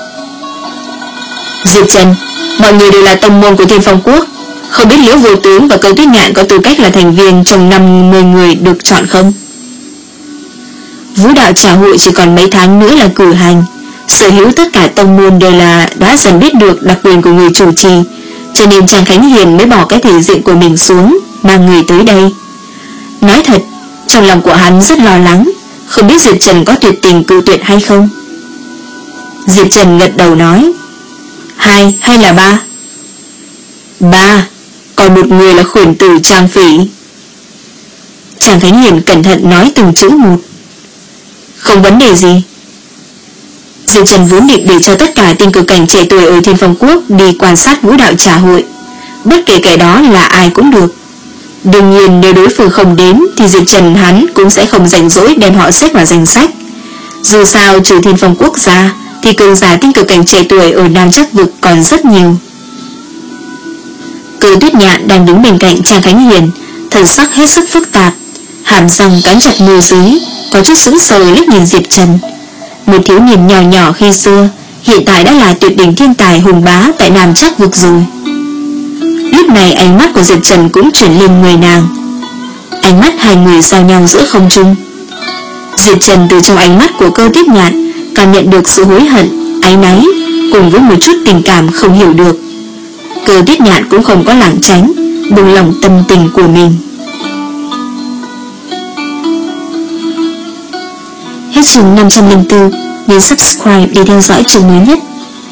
Diệp Trần, mọi người đều là tông môn của Thiên Phong Quốc, không biết Liễu Vô Tướng và Cơ Tuyết Nhạn có tư cách là thành viên trong năm mươi người được chọn không? Vũ đạo trà hội chỉ còn mấy tháng nữa là cử hành, sở hữu tất cả tông môn đều là đã dần biết được đặc quyền của người chủ trì, cho nên Tràng Khánh Hiền mới bỏ cái thể diện của mình xuống, mang người tới đây. Nói thật, trong lòng của hắn rất lo lắng, không biết Diệp Trần có tuyệt tình cự tuyệt hay không. Diệp Trần gật đầu nói: Hai hay là ba? Ba, còn một người là khuyển tử Tràng Phỉ. Tràng Khánh Hiền cẩn thận nói từng chữ một. Không vấn đề gì. Diệp Trần vốn định để cho tất cả Tinh Cực Cảnh trẻ tuổi ở Thiên Phong Quốc đi quan sát vũ đạo trà hội, bất kể kẻ đó là ai cũng được. Đương nhiên nếu đối phương không đến thì Diệp Trần hắn cũng sẽ không rảnh rỗi đem họ xếp vào danh sách. Dù sao trừ Thiên Phong Quốc ra thì cường giả Tinh Cực Cảnh trẻ tuổi ở Nam Chắc Vực còn rất nhiều. Cơ Tuyết Nhạn đang đứng bên cạnh Tràng Khánh Hiền, thần sắc hết sức phức tạp, hàm răng cắn chặt môi dưới, có chút sững sờ liếc nhìn Diệp Trần. Một thiếu niên nhỏ nhỏ khi xưa, hiện tại đã là tuyệt đỉnh thiên tài hùng bá tại Nam Chắc Vực rồi. Lúc này ánh mắt của Diệp Trần cũng chuyển lên người nàng. Ánh mắt hai người giao nhau giữa không trung. Diệp Trần từ trong ánh mắt của Cơ Tuyết Nhạn cảm nhận được sự hối hận, áy náy cùng với một chút tình cảm không hiểu được. Cơ Tuyết Nhạn cũng không có lảng tránh, buông lòng tâm tình của mình. Hết chương năm trăm lẻ bốn, nhấn subscribe để theo dõi chương mới nhất.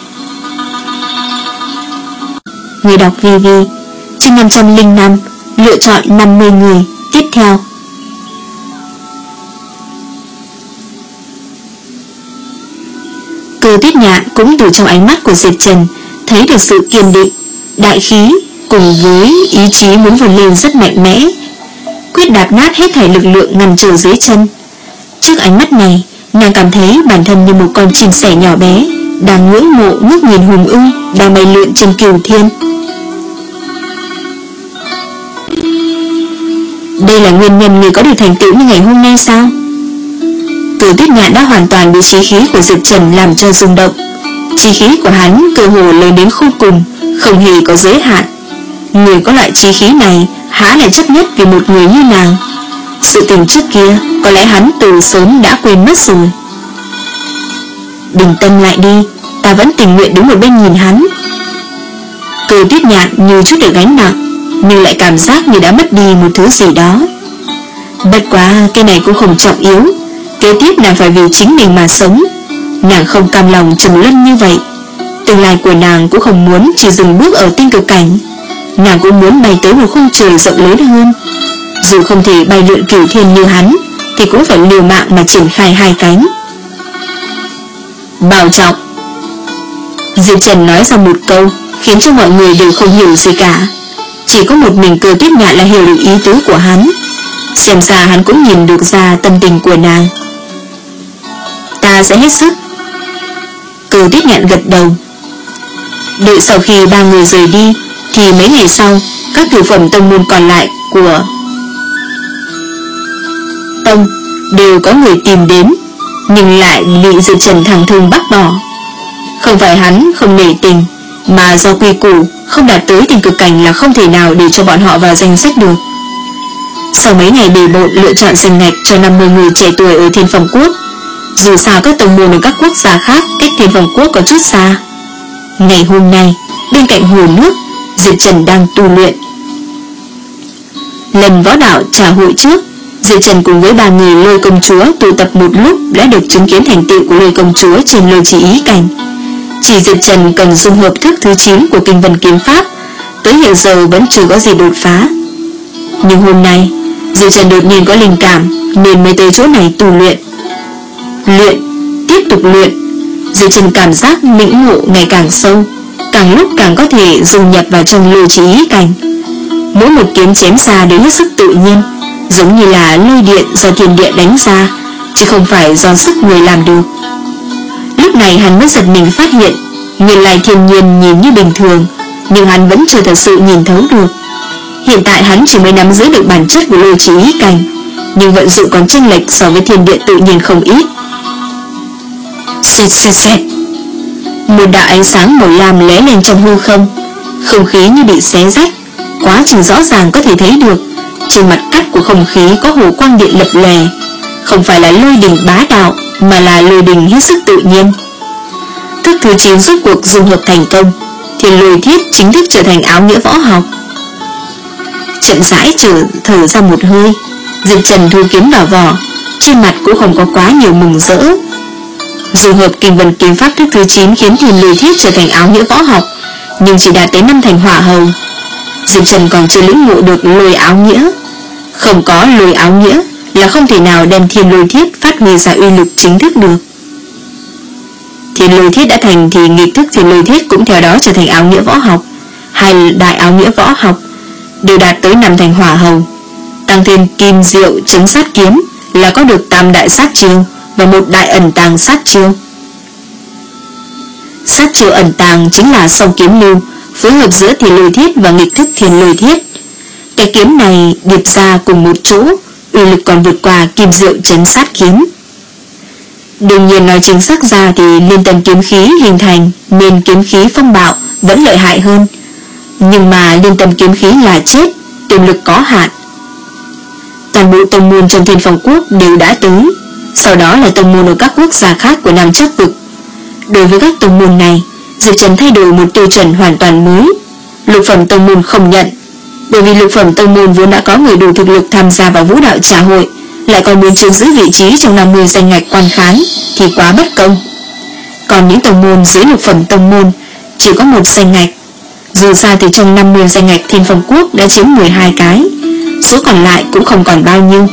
Người đọc vê vê, chương năm trăm lẻ năm, lựa chọn năm mươi người tiếp theo. Cơ Tuyết Nhạn cũng từ trong ánh mắt của Diệp Trần thấy được sự kiên định, đại khí cùng với ý chí muốn vươn lên rất mạnh mẽ, quyết đạp nát hết thảy lực lượng ngăn trở dưới chân. Trước ánh mắt này, Nàng cảm thấy bản thân như một con chim sẻ nhỏ bé, đang ngưỡng mộ ngước nhìn hùng ưng đang bay lượn trên cửu thiên. Đây là nguyên nhân người có được thành tựu như ngày hôm nay sao? Từ Tuyết Nhạn đã hoàn toàn bị chí khí của Diệp Trần làm cho rung động. Chí khí của hắn cơ hồ lớn đến khôn cùng, không hề có giới hạn. Người có loại chí khí này há lại chấp nhất vì một người như nàng. Sự tình trước kia có lẽ hắn từ sớm đã quên mất rồi. Bình tâm lại đi, ta vẫn tình nguyện đứng một bên nhìn hắn. Cơ Tuyết Nhạn như chút được gánh nặng, nhưng lại cảm giác như đã mất đi một thứ gì đó. Bất quá cái này cũng không trọng yếu. Kế tiếp nàng phải vì chính mình mà sống. Nàng không cam lòng trầm luân như vậy. Tương lai của nàng cũng không muốn chỉ dừng bước ở tinh cực cảnh. Nàng cũng muốn bay tới một khung trời rộng lớn hơn. Dù không thể bay lượn cửu thiên như hắn, thì cũng phải liều mạng mà triển khai hai cánh. Bảo trọng. Diệp Trần nói ra một câu khiến cho mọi người đều không hiểu gì cả. Chỉ có một mình Cơ Tuyết Nhạn là hiểu được ý tứ của hắn. Xem ra hắn cũng nhìn được ra tâm tình của nàng. Ta sẽ hết sức. Cơ Tuyết Nhạn gật đầu. Đợi sau khi ba người rời đi, thì mấy ngày sau, các cửu phẩm tông môn còn lại của tông đều có người tìm đến, nhưng lại bị Diệp Trần thẳng thừng bác bỏ. Không phải hắn không nể tình, mà do quy củ không đạt tới tình cực cảnh là không thể nào để cho bọn họ vào danh sách được. Sau mấy ngày bề bộn lựa chọn danh ngạch cho năm mươi người trẻ tuổi ở Thiên Phong Quốc, dù sao các tông môn ở các quốc gia khác cách Thiên Phong Quốc có chút xa. Ngày hôm nay, bên cạnh hồ nước, Diệp Trần đang tu luyện. Lần võ đạo trà hội trước, Diệp Trần cùng với ba người Lôi Công Chúa tụ tập một lúc đã được chứng kiến thành tựu của Lôi Công Chúa trên Lôi Chỉ Ý Cảnh. Chỉ Diệp Trần cần dung hợp thức thứ chín của Kinh Vân Kiếm Pháp, tới hiện giờ vẫn chưa có gì đột phá. Nhưng hôm nay, Diệp Trần đột nhiên có linh cảm nên mới tới chỗ này tu luyện. Luyện, tiếp tục luyện. Diệp Trần cảm giác lĩnh ngộ ngày càng sâu, càng lúc càng có thể dung nhập vào trong Lôi Chỉ Ý Cảnh. Mỗi một kiếm chém ra đều hết sức tự nhiên, giống như là lôi điện do thiên địa đánh ra, chứ không phải do sức người làm được. Lúc này hắn mới giật mình phát hiện, nguyên lai thiên nhiên nhìn như bình thường, nhưng hắn vẫn chưa thật sự nhìn thấu được. Hiện tại hắn chỉ mới nắm giữ được bản chất của Lôi Chỉ Ý Cảnh, nhưng vận dụng còn chênh lệch so với thiên địa tự nhiên không ít. Xẹt xẹt xẹt, một đạo ánh sáng màu lam lóe lên trong hư không, không khí như bị xé rách. Quá trình rõ ràng có thể thấy được trên mặt cắt của không khí có hồ quang điện lập lòe, không phải là lôi đình bá đạo, mà là lôi đình hết sức tự nhiên. Thức thứ chín rốt cuộc dung hợp thành công, Thiên Lôi Thiết chính thức trở thành áo nghĩa võ học. Chậm rãi trở thở ra một hơi, Diệp Trần thu kiếm vào vỏ, trên mặt cũng không có quá nhiều mừng rỡ. Dung hợp Kinh Vân Kiếm Pháp thức thứ chín khiến Thiên Lôi Thiết trở thành áo nghĩa võ học, nhưng chỉ đạt tới năm thành hỏa hầu. Diệp Trần còn chưa lĩnh ngộ được lôi áo nghĩa. Không có lôi áo nghĩa là không thể nào đem Thiên Lôi Thiết phát huy ra uy lực chính thức được. Thiên Lôi Thiết đã thành thì nghịch thức Thiên Lôi Thiết cũng theo đó trở thành áo nghĩa võ học. Hai đại áo nghĩa võ học đều đạt tới năm thành hỏa hầu. Tăng thêm Kim Diệu Chấn Sát Kiếm là có được tam đại sát chiêu và một đại ẩn tàng sát chiêu. Sát chiêu ẩn tàng chính là song kiếm lưu, phối hợp giữa Thiên Lôi Thiết và nghịch thức Thiên Lôi Thiết. Cái kiếm này điệp ra cùng một chỗ, uy lực còn vượt qua Kim Diệu Chấn Sát Kiếm. Đương nhiên nói chính xác ra thì liên tân kiếm khí hình thành nên kiếm khí phong bạo vẫn lợi hại hơn. Nhưng mà liên tân kiếm khí là chết, tiềm lực có hạn. Toàn bộ tông môn trong Thiên Phong Quốc đều đã tới, sau đó là tông môn ở các quốc gia khác của Nam Trắc Vực. Đối với các tông môn này, Diệp Trần thay đổi một tiêu chuẩn hoàn toàn mới. Lục phẩm tông môn không nhận, bởi vì lục phẩm tông môn vốn đã có người đủ thực lực tham gia vào vũ đạo trà hội, lại còn muốn chiếm giữ vị trí trong năm mươi danh ngạch quan khán thì quá bất công. Còn những tông môn dưới lục phẩm tông môn chỉ có một danh ngạch. Dù sao thì trong năm mươi danh ngạch Thiên Phong Quốc đã chiếm mười hai cái, số còn lại cũng không còn bao nhiêu.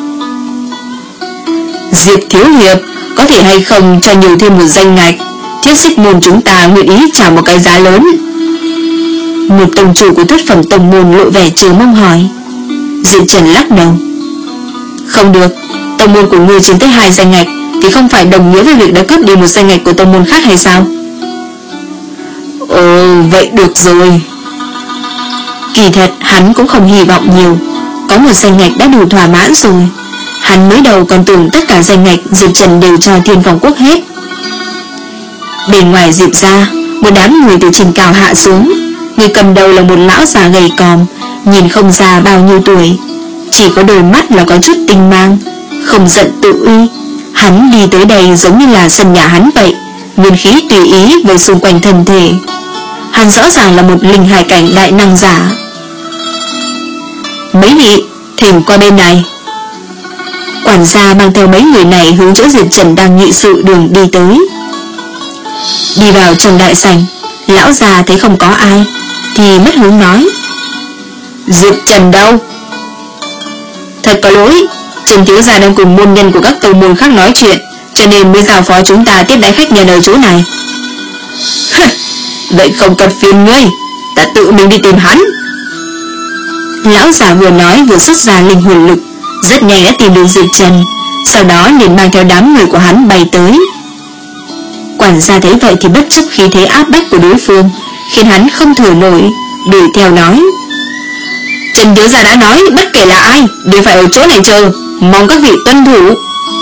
Diệp Thiếu Hiệp, có thể hay không cho nhiều thêm một danh ngạch? Thiết Xích môn chúng ta nguyện ý trả một cái giá lớn. Một tông chủ của thất phẩm tông môn lộ vẻ chờ mong hỏi. Diệp Trần lắc đầu. Không được, tông môn của ngươi chiếm tới hai danh ngạch, thì không phải đồng nghĩa với việc đã cướp đi một danh ngạch của tông môn khác hay sao? Ồ, vậy được rồi. Kỳ thật hắn cũng không hy vọng nhiều, có một danh ngạch đã đủ thỏa mãn rồi. Hắn mới đầu còn tưởng tất cả danh ngạch Diệp Trần đều cho Thiên Phong Quốc hết. Bên ngoài Diệp ra, một đám người từ trên cao hạ xuống. Người cầm đầu là một lão già gầy còm, nhìn không già bao nhiêu tuổi, chỉ có đôi mắt là có chút tinh mang, không giận tự uy. Hắn đi tới đây giống như là sân nhà hắn vậy, nguyên khí tùy ý về xung quanh thân thể. Hắn rõ ràng là một linh hải cảnh đại năng giả. Mấy vị, thỉnh qua bên này. Quản gia mang theo mấy người này hướng chỗ Diệp Trần đang nghị sự đường đi tới. Đi vào trong đại sảnh, lão già thấy không có ai thì mất hướng nói: Diệp Trần đâu? Thật có lỗi, Trần thiếu gia đang cùng môn nhân của các tông môn khác nói chuyện, cho nên mới giao phó chúng ta tiếp đãi khách nhân ở chỗ này. Vậy không cần phiền ngươi, ta tự mình đi tìm hắn. Lão già vừa nói vừa xuất ra linh hồn lực, rất nhanh đã tìm được Diệp Trần, sau đó liền mang theo đám người của hắn bay tới. Quản gia thấy vậy thì bất chấp khí thế áp bách của đối phương, khiến hắn không thở nổi, đuổi theo nói: Trần thiếu gia đã nói bất kể là ai đều phải ở chỗ này chờ, mong các vị tuân thủ.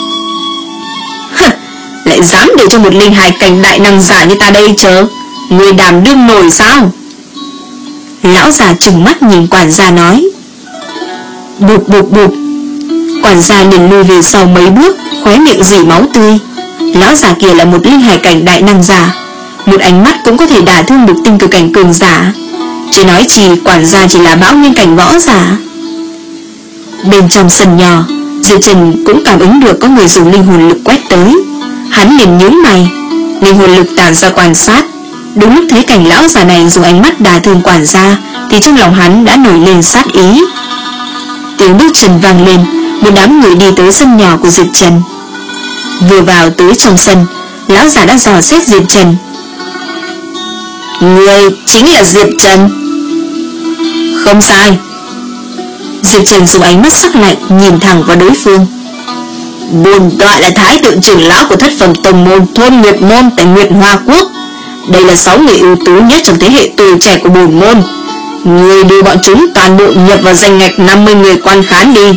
Lại dám để cho một linh hài cảnh đại năng giả như ta đây chờ, người đảm đương nổi sao? Lão già trừng mắt nhìn quản gia nói. Bụp bụp bụp. Quản gia liền lùi về sau mấy bước, khóe miệng rỉ máu tươi. Lão già kia là một linh hài cảnh đại năng giả, một ánh mắt cũng có thể đả thương được tinh cực cảnh cường giả, chứ nói chỉ quản gia chỉ là bão nguyên cảnh võ giả. Bên trong sân nhỏ, Diệp Trần cũng cảm ứng được có người dùng linh hồn lực quét tới. Hắn liền nhướng mày, linh hồn lực tản ra quan sát. Đúng lúc thấy cảnh lão già này dùng ánh mắt đả thương quản gia, thì trong lòng hắn đã nổi lên sát ý. Tiếng bước chân vang lên, một đám người đi tới sân nhỏ của Diệp Trần. Vừa vào tới trong sân, lão già đã dò xét Diệp Trần. Người chính là Diệp Trần? Không sai. Diệp Trần dùng ánh mắt sắc lạnh nhìn thẳng vào đối phương. Bổn tọa là thái thượng trưởng lão của thất phẩm tông môn thôn Nguyệt Môn tại Nguyệt Hoa Quốc. Đây là sáu người ưu tú nhất trong thế hệ tuổi trẻ của bổn môn. Người đưa bọn chúng toàn bộ nhập vào danh ngạch năm mươi người quan khán đi.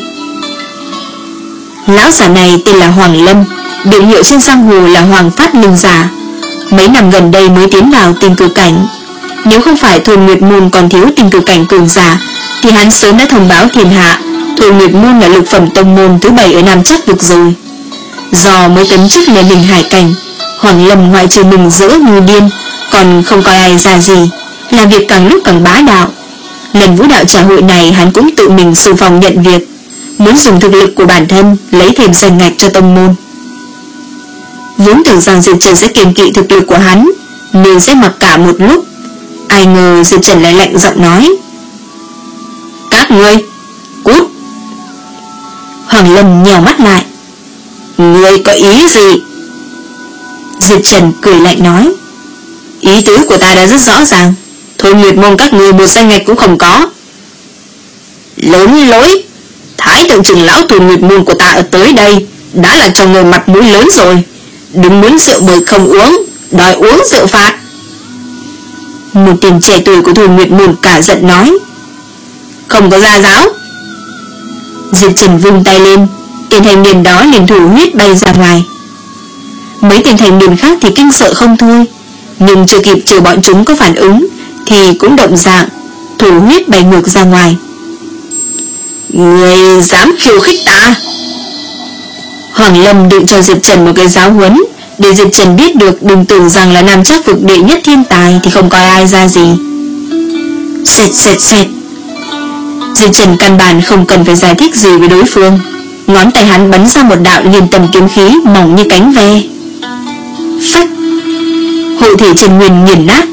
Lão già này tên là Hoàng Lâm, biệt hiệu trên giang hồ là Hoàng Phát Linh Giả. Mấy năm gần đây mới tiến vào tinh cực cảnh. Nếu không phải thôn Nguyệt Môn còn thiếu tinh cực cảnh cường giả, thì hắn sớm đã thông báo thiên hạ thôn Nguyệt Môn là lục phẩm tông môn thứ bảy ở Nam Chắc vực rồi. Do mới tấn chức lên linh hải cảnh, Hoàng Lâm ngoại trừ mừng rỡ như điên, còn không coi ai ra gì, làm việc càng lúc càng bá đạo. Lần vũ đạo trà hội này hắn cũng tự mình xung phong nhận việc, muốn dùng thực lực của bản thân lấy thêm danh ngạch cho tông môn. Vốn tưởng rằng Diệp Trần sẽ kiêng kỵ thực lực của hắn nên sẽ mặc cả một lúc, ai ngờ Diệp Trần lại lạnh giọng nói: Các ngươi cút. Hoàng Lâm nhèo mắt lại. Ngươi có ý gì? Diệp Trần cười lạnh nói: Ý tứ của ta đã rất rõ ràng, thôn Nguyệt Môn các ngươi một danh ngạch cũng không có. Lớn lối, thái thượng trưởng lão thôn Nguyệt Môn của ta ở tới đây đã là cho người mặt mũi lớn rồi, đừng muốn rượu mời không uống, đòi uống rượu phạt. Một tiền trẻ tuổi của thôn Nguyệt Môn cả giận nói: Không có gia giáo. Diệp Trần vung tay lên, tiền thanh niên đó liền thủ huyết bay ra ngoài. Mấy tiền thanh niên khác thì kinh sợ không thôi, nhưng chưa kịp chờ bọn chúng có phản ứng thì cũng động dạng, thủ huyết bay ngược ra ngoài. Người dám khiêu khích ta? Hoàng Lâm định cho Diệp Trần một cái giáo huấn, để Diệp Trần biết được đừng tưởng rằng là Nam Trác vực đệ nhất thiên tài thì không coi ai ra gì. Xẹt xẹt xẹt. Diệp Trần căn bản không cần phải giải thích gì với đối phương, ngón tay hắn bắn ra một đạo liên tầm kiếm khí mỏng như cánh ve. Phách. Hộ thể Trần Nguyên nghiền nát.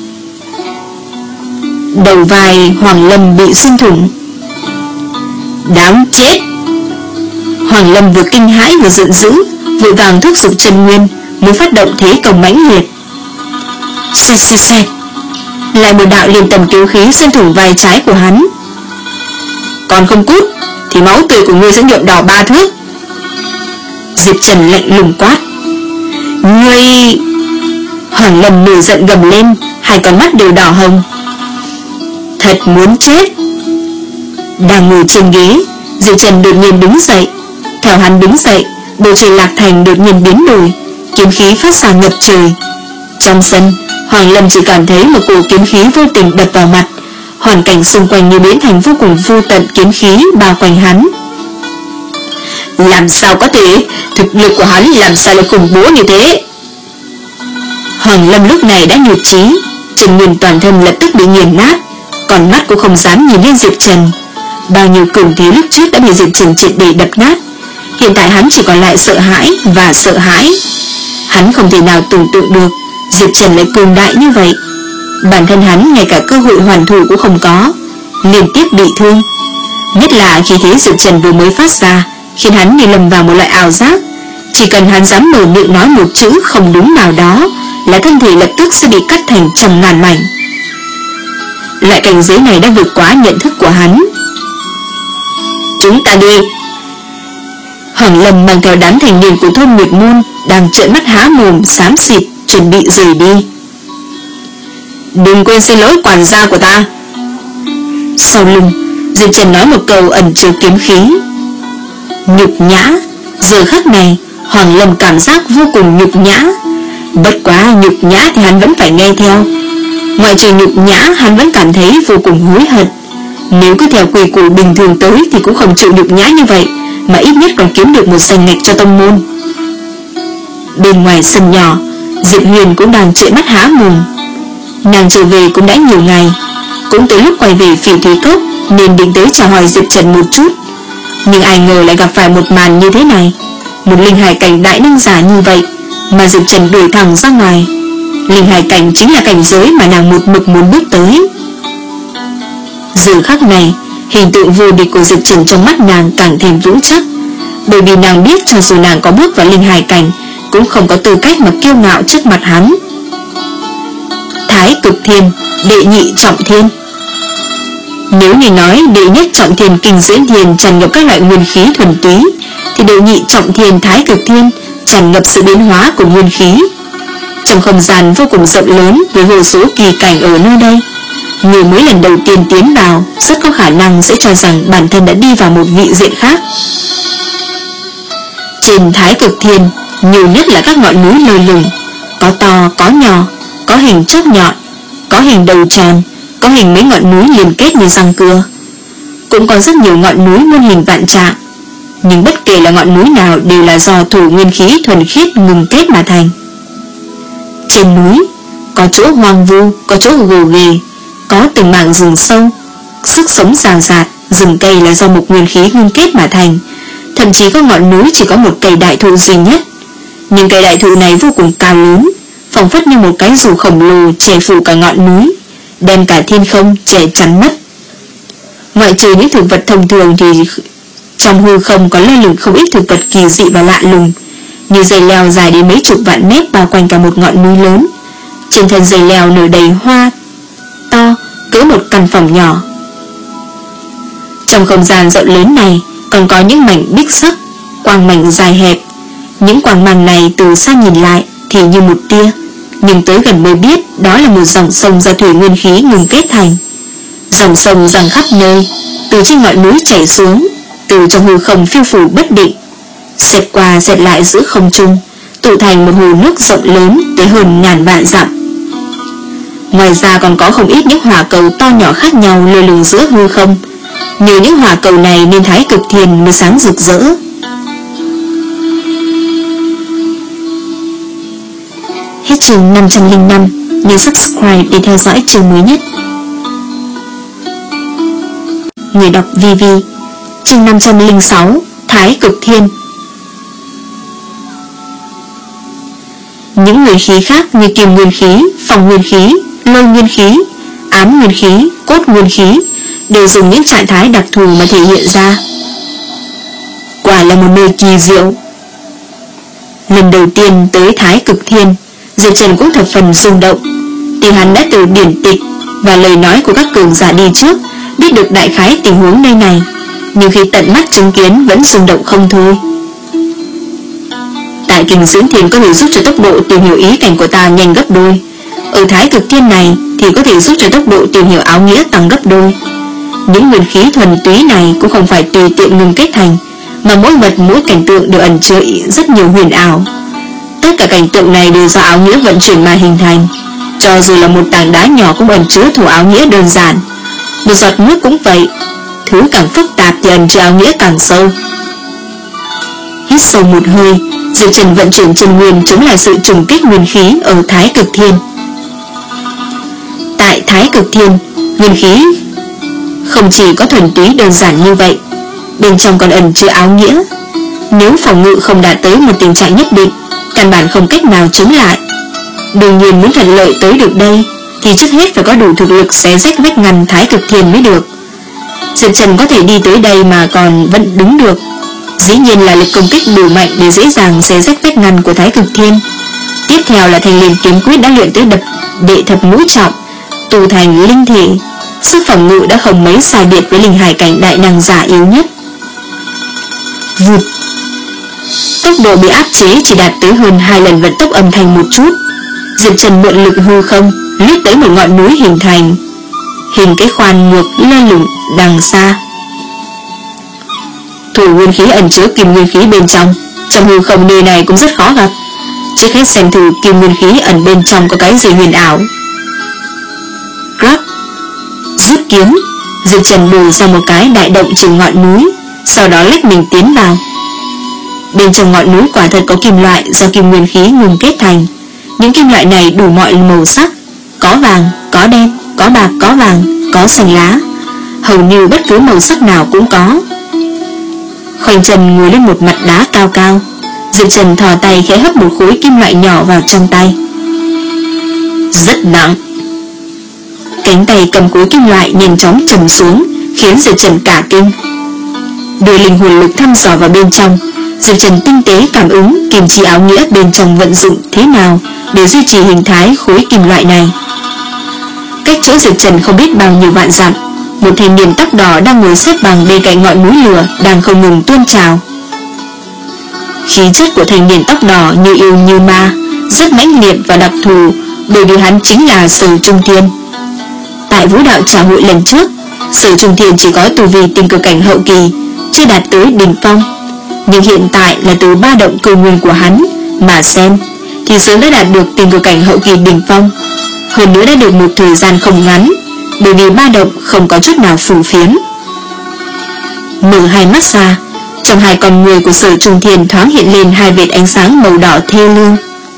Đầu vai Hoàng Lâm bị xuyên thủng. Đáng chết. Hoàng Lâm vừa kinh hãi vừa giận dữ, vội vàng thúc giục Trần Nguyên muốn phát động thế công mãnh liệt. Xẹt xẹt xẹt. Lại một đạo liên tầm kiếm khí xuyên thủng vai trái của hắn. Còn không cút thì máu tươi của ngươi sẽ nhuộm đỏ ba thước. Diệp Trần lạnh lùng quát: Ngươi... Hoàng Lâm nổi giận gầm lên, hai con mắt đều đỏ hồng. Thật muốn chết. Đang ngồi trên ghế, Diệp Trần đột nhiên đứng dậy. Theo hắn đứng dậy, bầu trời Lạc Thành đột nhiên biến đổi, kiếm khí phát ra ngập trời. Trong sân, Hoàng Lâm chỉ cảm thấy một cổ kiếm khí vô tình đập vào mặt, hoàn cảnh xung quanh như biến thành vô cùng vô tận kiếm khí bao quanh hắn. Làm sao có thể? Thực lực của hắn làm sao lại khủng bố như thế? Hoàng Lâm lúc này đã nhụt chí, Trần Nguyên toàn thân lập tức bị nghiền nát, còn mắt cũng không dám nhìn lên Diệp Trần. Bao nhiêu cường thế lúc trước đã bị Diệp Trần triệt để đập nát, hiện tại hắn chỉ còn lại sợ hãi và sợ hãi. Hắn không thể nào tưởng tượng được Diệp Trần lại cường đại như vậy. Bản thân hắn ngay cả cơ hội hoàn thủ cũng không có, liên tiếp bị thương. Nhất là khi thế Diệp Trần vừa mới phát ra, khiến hắn như lầm vào một loại ảo giác. Chỉ cần hắn dám mở miệng nói một chữ không đúng nào đó là thân thể lập tức sẽ bị cắt thành trăm ngàn mảnh. Loại cảnh giới này đã vượt quá nhận thức của hắn. Chúng ta đi. Hoàng Lâm mang theo đám thành niên của thôn Nguyệt Môn đang trợn mắt há mồm xám xịt chuẩn bị rời đi. Đừng quên xin lỗi quản gia của ta. Sau lưng, Diệp Trần nói một câu ẩn chứa kiếm khí. Nhục nhã. Giờ khắc này Hoàng Lâm cảm giác vô cùng nhục nhã. Bất quá nhục nhã thì hắn vẫn phải nghe theo. Ngoại trừ nhục nhã, hắn vẫn cảm thấy vô cùng hối hận. Nếu cứ theo quy củ bình thường tới thì cũng không chịu nhục nhã như vậy, mà ít nhất còn kiếm được một danh ngạch cho tông môn. Bên ngoài sân nhỏ, Diệp Huyền cũng đang trợn mắt há mồm. Nàng trở về cũng đã nhiều ngày, cũng tới lúc quay về Phỉ Thúy Cốc nên định tới chào hỏi Diệp Trần một chút. Nhưng ai ngờ lại gặp phải một màn như thế này. Một linh hải cảnh đại năng giả như vậy mà Diệp Trần đuổi thẳng ra ngoài. Linh hải cảnh chính là cảnh giới mà nàng một mực muốn bước tới. Giờ khắc này, hình tượng vô địch của Diệp Trần trong mắt nàng càng thêm vững chắc, bởi vì nàng biết cho dù nàng có bước vào linh hải cảnh cũng không có tư cách mà kiêu ngạo trước mặt hắn. Thái Cực Thiên, đệ nhị trọng thiên. Nếu như nói đệ nhất trọng thiên Kinh Diễn Thiên tràn ngập các loại nguyên khí thuần túy, thì đệ nhị trọng thiên Thái Cực Thiên tràn ngập sự biến hóa của nguyên khí. Trong không gian vô cùng rộng lớn với vô số kỳ cảnh ở nơi đây, người mới lần đầu tiên tiến vào rất có khả năng sẽ cho rằng bản thân đã đi vào một vị diện khác. Trên Thái Cực Thiên, nhiều nhất là các ngọn núi lơ lửng, có to, có nhỏ, có hình chóp nhọn, có hình đầu tròn, có hình mấy ngọn núi liên kết như răng cưa. Cũng có rất nhiều ngọn núi muôn hình vạn trạng, nhưng bất kể là ngọn núi nào đều là do thổ nguyên khí thuần khiết ngừng kết mà thành. Trên núi, có chỗ hoang vu, có chỗ gồ ghề, có từng mảng rừng sâu, sức sống rào rạt, rừng cây là do một nguyên khí ngưng kết mà thành. Thậm chí có ngọn núi chỉ có một cây đại thụ duy nhất, nhưng cây đại thụ này vô cùng cao lớn, phảng phất như một cái dù khổng lồ che phủ cả ngọn núi, đem cả thiên không che chắn mất. Ngoại trừ những thực vật thông thường thì trong hư không có lơ lửng không ít thực vật kỳ dị và lạ lùng, như dây leo dài đến mấy chục vạn mét bao quanh cả một ngọn núi lớn. Trên thân dây leo nở đầy hoa to cỡ một căn phòng nhỏ. Trong không gian rộng lớn này còn có những mảnh bích sắc, quang mảnh dài hẹp. Những quang mảnh này từ xa nhìn lại thì như một tia, nhưng tới gần mới biết đó là một dòng sông do thủy nguyên khí ngừng kết thành. Dòng sông giằng khắp nơi, từ trên ngọn núi chảy xuống, từ trong hư không phiêu phù bất định, xẹt qua xẹt lại giữa không trung, tụ thành một hồ nước rộng lớn tới hơn ngàn vạn dặm. Ngoài ra còn có không ít những hỏa cầu to nhỏ khác nhau lơ lửng giữa hư không. Nhờ những hỏa cầu này nên Thái Cực Thiên mới sáng rực rỡ. Hết chương năm trăm lẻ năm, nhớ subscribe để theo dõi chương mới nhất. Người đọc vê vê. Chương năm trăm lẻ sáu, Thái Cực Thiên. Những nguyên khí khác như kim nguyên khí, phòng nguyên khí, lôi nguyên khí, ám nguyên khí, cốt nguyên khí đều dùng những trạng thái đặc thù mà thể hiện ra. Quả là một nơi kỳ diệu. Lần đầu tiên tới Thái Cực Thiên, Diệp Trần cũng thập phần rung động. Tuy hắn đã từ điển tịch và lời nói của các cường giả đi trước biết được đại khái tình huống nơi này, nhưng khi tận mắt chứng kiến vẫn rung động không thôi. Tại Kình Dưỡng Thiên có thể giúp cho tốc độ tìm hiểu ý cảnh của ta nhanh gấp đôi. Ở Thái Cực Thiên này thì có thể giúp cho tốc độ tìm hiểu áo nghĩa tăng gấp đôi. Những nguyên khí thuần túy này cũng không phải tùy tiện ngừng kết thành, mà mỗi vật mỗi cảnh tượng đều ẩn chứa rất nhiều huyền ảo. Tất cả cảnh tượng này đều do áo nghĩa vận chuyển mà hình thành. Cho dù là một tảng đá nhỏ cũng ẩn chứa thủ áo nghĩa đơn giản. Một giọt nước cũng vậy, thứ càng phức tạp thì ẩn chứa áo nghĩa càng sâu. Hít sâu một hơi, Diệp Trần vận chuyển chân nguyên chống lại sự trùng kích nguyên khí ở Thái Cực Thiên. Tại Thái Cực Thiên, nguyên khí không chỉ có thuần túy đơn giản như vậy, bên trong còn ẩn chứa áo nghĩa. Nếu phòng ngự không đạt tới một tình trạng nhất định, căn bản không cách nào chống lại. Đương nhiên muốn thuận lợi tới được đây thì trước hết phải có đủ thực lực xé rách vách ngăn Thái Cực Thiên mới được. Diệp Trần có thể đi tới đây mà còn vẫn đứng được, dĩ nhiên là lực công kích đủ mạnh để dễ dàng xé rách vách ngăn của Thái Cực Thiên. Tiếp theo là Thanh Liên Kiếm Quyết đã luyện tới đập đệ thập ngũ trọng, tu thành linh thể, sức phòng ngự đã không mấy sai biệt với linh hải cảnh đại năng giả yếu nhất. Vụt, tốc độ bị áp chế chỉ đạt tới hơn hai lần vận tốc âm thanh một chút. Diệp Trần mượn lực hư không lướt tới một ngọn núi hình thành hình cái khoan ngược lơ lửng đằng xa. Thủ nguyên khí ẩn chứa kim nguyên khí bên trong, trong hư không nơi này cũng rất khó gặp. Trước hết xem thử kim nguyên khí ẩn bên trong có cái gì huyền ảo. Crop, rút kiếm, Diệp Trần bổ ra một cái đại động trên ngọn núi, sau đó lách mình tiến vào. Bên trong ngọn núi quả thật có kim loại do kim nguyên khí ngừng kết thành. Những kim loại này đủ mọi màu sắc, có vàng, có đen, có bạc, có vàng, có xanh lá, hầu như bất cứ màu sắc nào cũng có. Khoanh chân ngồi lên một mặt đá cao cao, Diệp Trần thò tay khẽ hấp một khối kim loại nhỏ vào trong tay. Rất nặng. Cánh tay cầm khối kim loại nhanh chóng trầm xuống, khiến Diệp Trần cả kinh. Đưa linh hồn lực thăm dò vào bên trong, Diệp Trần tinh tế cảm ứng kim chi áo nghĩa bên trong vận dụng thế nào để duy trì hình thái khối kim loại này. Cách chỗ Diệp Trần không biết bao nhiêu vạn dặm, một thanh niên tóc đỏ đang ngồi xếp bằng bên cạnh ngọn núi lửa đang không ngừng tuôn trào. Khí chất của thanh niên tóc đỏ như yêu như ma, rất mãnh liệt và đặc thù, bởi vì hắn chính là Sở Trung Thiên. Tại vũ đạo trà hội lần trước, Sở Trung Thiên chỉ có tu vi tinh cực cảnh hậu kỳ, chưa đạt tới đỉnh phong, nhưng hiện tại là từ ba động cơ nguyên của hắn mà xem thì sớm đã đạt được tinh cực cảnh hậu kỳ đỉnh phong, hơn nữa đã được một thời gian không ngắn, bởi vì ba động không có chút nào phù phiếm. Mở hai mắt ra, trong hai con người của Sở Trung Thiên thoáng hiện lên hai vệt ánh sáng màu đỏ thê lương.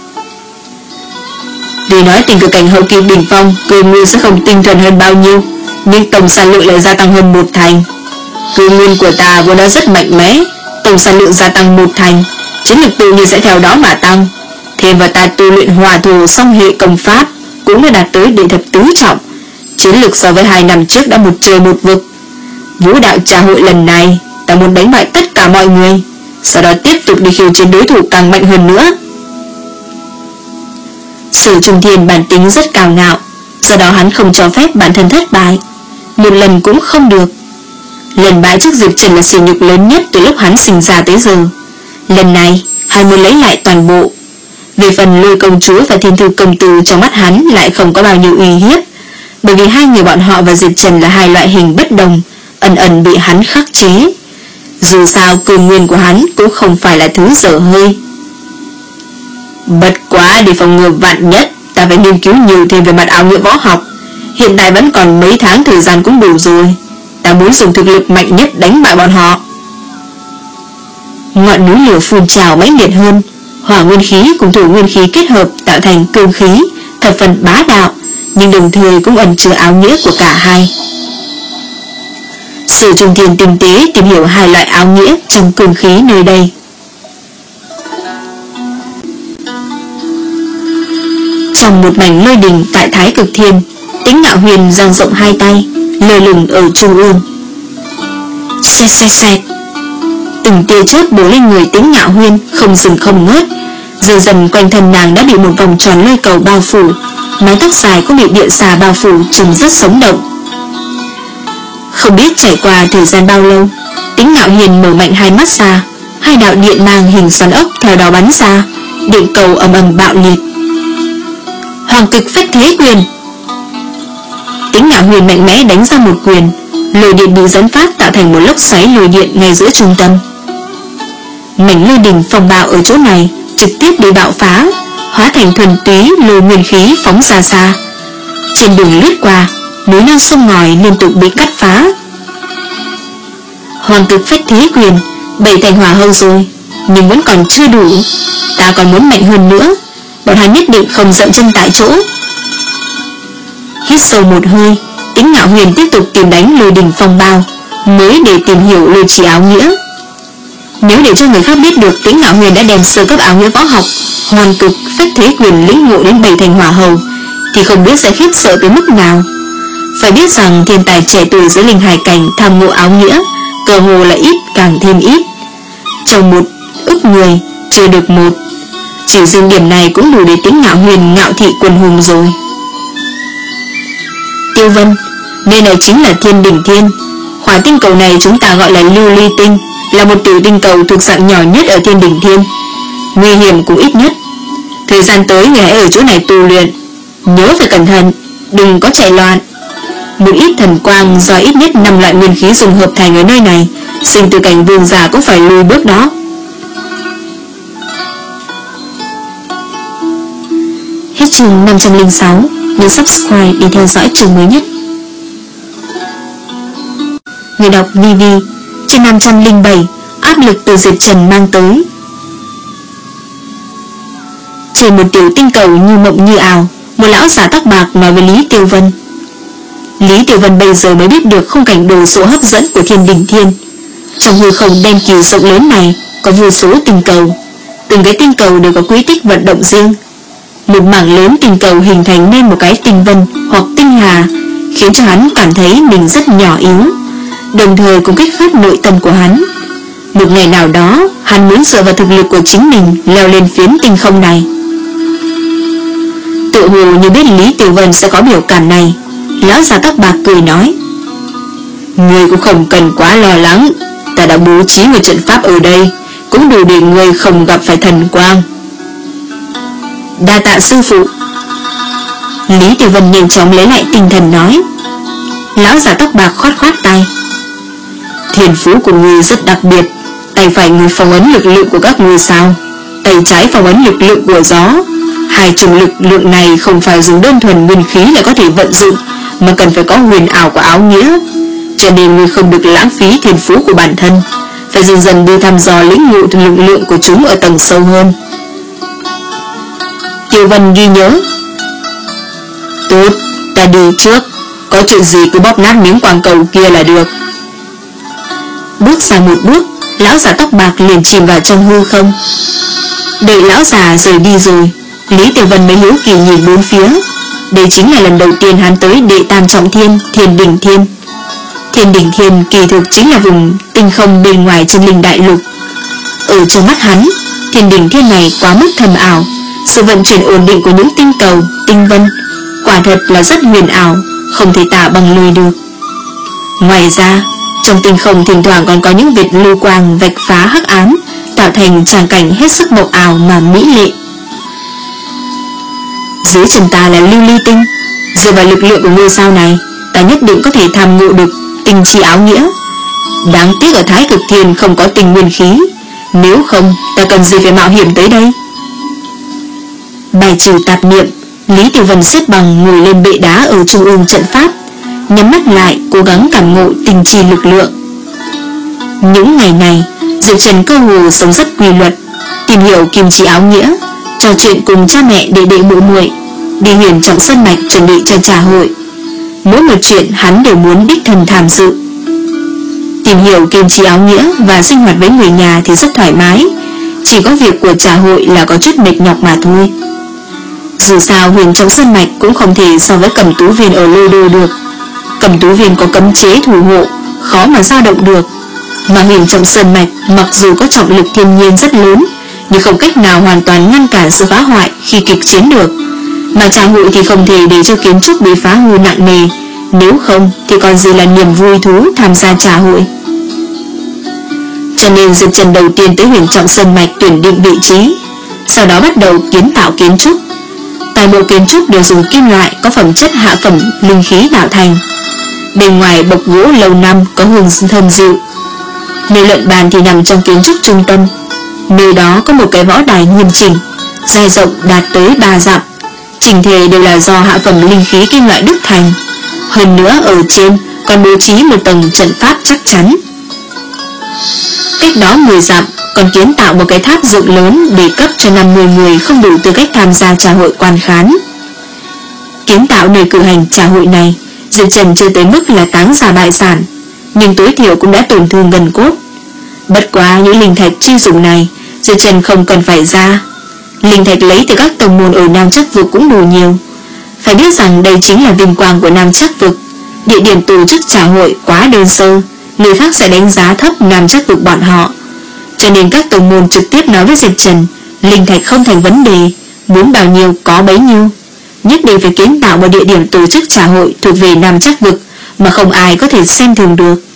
Vì nói tinh cực cảnh hậu kỳ đỉnh phong cơ nguyên sẽ không tinh thuần hơn bao nhiêu, nhưng tổng sản lượng lại gia tăng hơn một thành. Cơ nguyên của ta vốn đã rất mạnh mẽ, tổng sản lượng gia tăng một thành, chiến lực tự nhiên sẽ theo đó mà tăng. Thêm vào ta tu luyện hòa thổ song hệ công pháp cũng đã đạt tới đệ thập tứ trọng, chiến lực so với hai năm trước đã một trời một vực. Vũ đạo trà hội lần này ta muốn đánh bại tất cả mọi người, sau đó tiếp tục đi khiêu chiến đối thủ càng mạnh hơn nữa. Sở Trung Thiên bản tính rất cao ngạo, do đó hắn không cho phép bản thân thất bại, một lần cũng không được. Lần bại trước Diệp Trần là sỉ nhục lớn nhất từ lúc hắn sinh ra tới giờ. Lần này hắn muốn lấy lại toàn bộ. Về phần Lôi công chúa và Thiên thư công tử, trong mắt hắn lại không có bao nhiêu uy hiếp, bởi vì hai người bọn họ và Diệp Trần là hai loại hình bất đồng, ẩn ẩn bị hắn khắc chế. Dù sao cơ nguyên của hắn cũng không phải là thứ dở hơi. Bất quá để phòng ngừa vạn nhất, ta phải nghiên cứu nhiều thêm về mặt áo nghĩa võ học. Hiện tại vẫn còn mấy tháng thời gian cũng đủ rồi. Ta muốn dùng thực lực mạnh nhất đánh bại bọn họ. Ngọn núi lửa phun trào mãnh liệt hơn, hỏa nguyên khí cùng thổ nguyên khí kết hợp tạo thành cương khí, thập phần bá đạo, nhưng đồng thời cũng ẩn chứa áo nghĩa của cả hai. Sở Trung Thiên tinh tế tìm hiểu hai loại áo nghĩa trong cương khí nơi đây. Trong một mảnh lôi đình tại Thái Cực Thiên, Tĩnh Ngạo Huyền dang rộng hai tay, lơ lửng ở trung ương. Xẹt xẹt xẹt, từng tia chớp bổ lên người Tĩnh Ngạo Huyền không dừng không ngớt. Dần dần quanh thân nàng đã bị một vòng tròn lôi cầu bao phủ, mái tóc dài cũng bị điện xà bao phủ, trông rất sống động. Không biết trải qua thời gian bao lâu, Tĩnh Ngạo Hiền mở mạnh hai mắt ra, Hai đạo điện mang hình xoắn ốc theo đó bắn ra, điện cầu ầm ầm bạo liệt. Hoàng cực phách thế quyền. Tính Ngạo Huyền mạnh mẽ đánh ra một quyền, lôi điện bị dẫn phát tạo thành một lốc xoáy lôi điện ngay giữa trung tâm. Mảnh lôi đình phong bạo ở chỗ này trực tiếp bị bạo phá, hóa thành thuần túy lôi nguyên khí phóng ra xa. Trên đường lướt qua, núi non sông ngòi liên tục bị cắt phá. Hoàng cực phách thế quyền, bảy thành hỏa hầu rồi, nhưng vẫn còn chưa đủ. Ta còn muốn mạnh hơn nữa, bọn hắn nhất định không dậm chân tại chỗ. Hít sâu một hơi, Tính Ngạo Huyền tiếp tục tìm đánh lôi đình phong bạo, mới để tìm hiểu lôi chỉ áo nghĩa. Nếu để cho người khác biết được Tính Ngạo Huyền đã đem sơ cấp áo nghĩa võ học Hoàng cực phách thế quyền lĩnh ngộ đến bảy thành hỏa hầu, thì không biết sẽ khiếp sợ tới mức nào. Phải biết rằng thiên tài trẻ tuổi dưới linh hải cảnh tham ngộ áo nghĩa cơ hồ là ít càng thêm ít. Trong một ức người chưa được một. Chỉ riêng điểm này cũng đủ để Tính Ngạo Huyền ngạo thị quần hùng rồi. Tiêu Vân, nơi này chính là Thiên Đỉnh Thiên. Hỏa tinh cầu này chúng ta gọi là Lưu Ly Tinh, là một tiểu tinh cầu thuộc dạng nhỏ nhất ở Thiên Đỉnh Thiên, nguy hiểm cũng ít nhất. Thời gian tới người hãy ở chỗ này tu luyện, nhớ phải cẩn thận, đừng có chạy loạn. Một ít thần quang do ít nhất năm loại nguyên khí dùng hợp thành ở nơi này, sinh từ cảnh vương giả cũng phải lùi bước đó. Hết chương năm trăm lẻ sáu, nhớ subscribe để theo dõi chương mới nhất. Người đọc vê vê. Chương năm trăm lẻ bảy, áp lực từ Diệp Trần mang tới. Trên một tiểu tinh cầu như mộng như ảo, một lão giả tóc bạc nói với Lý Tiêu Vân. Lý Tiểu Vân bây giờ mới biết được khung cảnh đồ sộ hấp dẫn của Thiên Đỉnh Thiên. Trong hư không đen kịt rộng lớn này có vô số tinh cầu, từng cái tinh cầu đều có quỹ tích vận động riêng. Một mảng lớn tinh cầu hình thành nên một cái tinh vân hoặc tinh hà, khiến cho hắn cảm thấy mình rất nhỏ yếu, đồng thời cũng kích phát nội tâm của hắn. Một ngày nào đó, hắn muốn dựa vào thực lực của chính mình leo lên phiến tinh không này. Tự hồ như biết Lý Tiểu Vân sẽ có biểu cảm này, lão già tóc bạc cười nói: Ngươi cũng không cần quá lo lắng, ta đã bố trí một trận pháp ở đây, cũng đủ để ngươi không gặp phải thần quang. Đa tạ sư phụ. Lý Tiểu Vân nhanh chóng lấy lại tinh thần nói. Lão già tóc bạc khoát khoát tay: Thiên phú của ngươi rất đặc biệt, tay phải ngươi phong ấn lực lượng của các ngôi sao, tay trái phong ấn lực lượng của gió. Hai chủng lực lượng này không phải dùng đơn thuần nguyên khí là có thể vận dụng, mà cần phải có huyền ảo của áo nghĩa. Cho nên ngươi không được lãng phí thiên phú của bản thân, phải dần dần đi thăm dò lĩnh ngộ lực lượng của chúng ở tầng sâu hơn. Tiêu Vân ghi nhớ. Tốt, ta đi trước, có chuyện gì cứ bóp nát miếng quang cầu kia là được. Bước ra một bước, lão già tóc bạc liền chìm vào trong hư không. Đợi lão già rời đi rồi, Lý Tiểu Vân mới hiếu kỳ nhìn bốn phía. Đây chính là lần đầu tiên hắn tới đệ tam trọng thiên, Thiên Đỉnh Thiên. Thiên Đỉnh Thiên kỳ thực chính là vùng tinh không bên ngoài chân linh đại lục. Ở trong mắt hắn, Thiên Đỉnh Thiên này quá mức thầm ảo. Sự vận chuyển ổn định của những tinh cầu, tinh vân quả thật là rất huyền ảo, không thể tả bằng lời được. Ngoài ra, trong tinh không thỉnh thoảng còn có những vệt lưu quang vạch phá hắc ám, tạo thành tràng cảnh hết sức mộng ảo mà mỹ lệ. Dưới chân ta là Lưu Ly Tinh, dựa vào lực lượng của ngôi sao này, ta nhất định có thể tham ngộ được tinh chi áo nghĩa. Đáng tiếc ở Thái Cực Thiên không có tinh nguyên khí, nếu không ta cần gì phải mạo hiểm tới đây. Bài trừ tạp niệm, Lý Tiểu Vân xếp bằng ngồi lên bệ đá ở trung ương trận pháp, nhắm mắt lại cố gắng cảm ngộ tinh chi lực lượng. Những ngày này, Diệp Trần cơ hồ sống rất quy luật, tìm hiểu kim chi áo nghĩa, trò chuyện cùng cha mẹ đệ đệ muội muội, đi Huyền Trọng Sơn Mạch chuẩn bị cho trà hội. Mỗi một chuyện hắn đều muốn đích thân tham dự. Tìm hiểu kim chi áo nghĩa và sinh hoạt với người nhà thì rất thoải mái, chỉ có việc của trà hội là có chút mệt nhọc mà thôi. Dù sao Huyền Trọng Sơn Mạch cũng không thể so với Cẩm Tú Viên ở Lôi Đô được. Cẩm Tú Viên có cấm chế thủ hộ, khó mà dao động được, mà Huyền Trọng Sơn Mạch mặc dù có trọng lực thiên nhiên rất lớn, nhưng không cách nào hoàn toàn ngăn cản sự phá hoại khi kịch chiến được. Mà trà hội thì không thể để cho kiến trúc bị phá hư nặng nề, nếu không thì còn gì là niềm vui thú tham gia trà hội. Cho nên Diệp Trần đầu tiên tới Huyền Trọng Sơn Mạch tuyển định vị trí, sau đó bắt đầu kiến tạo kiến trúc. Toàn bộ kiến trúc đều dùng kim loại có phẩm chất hạ phẩm linh khí tạo thành. Bên ngoài bộc gỗ lâu năm có hương thơm dịu. Nơi luận bàn thì nằm trong kiến trúc trung tâm. Nơi đó có một cái võ đài nghiêm chỉnh, dài rộng đạt tới ba dặm, chỉnh thể đều là do hạ phẩm linh khí kim loại đúc thành. Hơn nữa ở trên còn bố trí một tầng trận pháp chắc chắn. Cách đó mười dặm còn kiến tạo một cái tháp dựng lớn để cấp cho năm mươi người không đủ tư cách tham gia trà hội quan khán. Kiến tạo nơi cử hành trà hội này, Diệp Trần chưa tới mức là táng ra bại sản, nhưng tối thiểu cũng đã tổn thương gần cốt. Bất quá những linh thạch chi dụng này Diệp Trần không cần phải ra. Linh thạch lấy từ các tông môn ở Nam Chắc Vực cũng đủ nhiều. Phải biết rằng đây chính là vinh quang của Nam Chắc Vực. Địa điểm tổ chức trà hội quá đơn sơ, người khác sẽ đánh giá thấp Nam Chắc Vực bọn họ. Cho nên các tông môn trực tiếp nói với Diệp Trần, linh thạch không thành vấn đề, muốn bao nhiêu có bấy nhiêu. Nhất định phải kiến tạo một địa điểm tổ chức trà hội thuộc về Nam Chắc Vực mà không ai có thể xem thường được.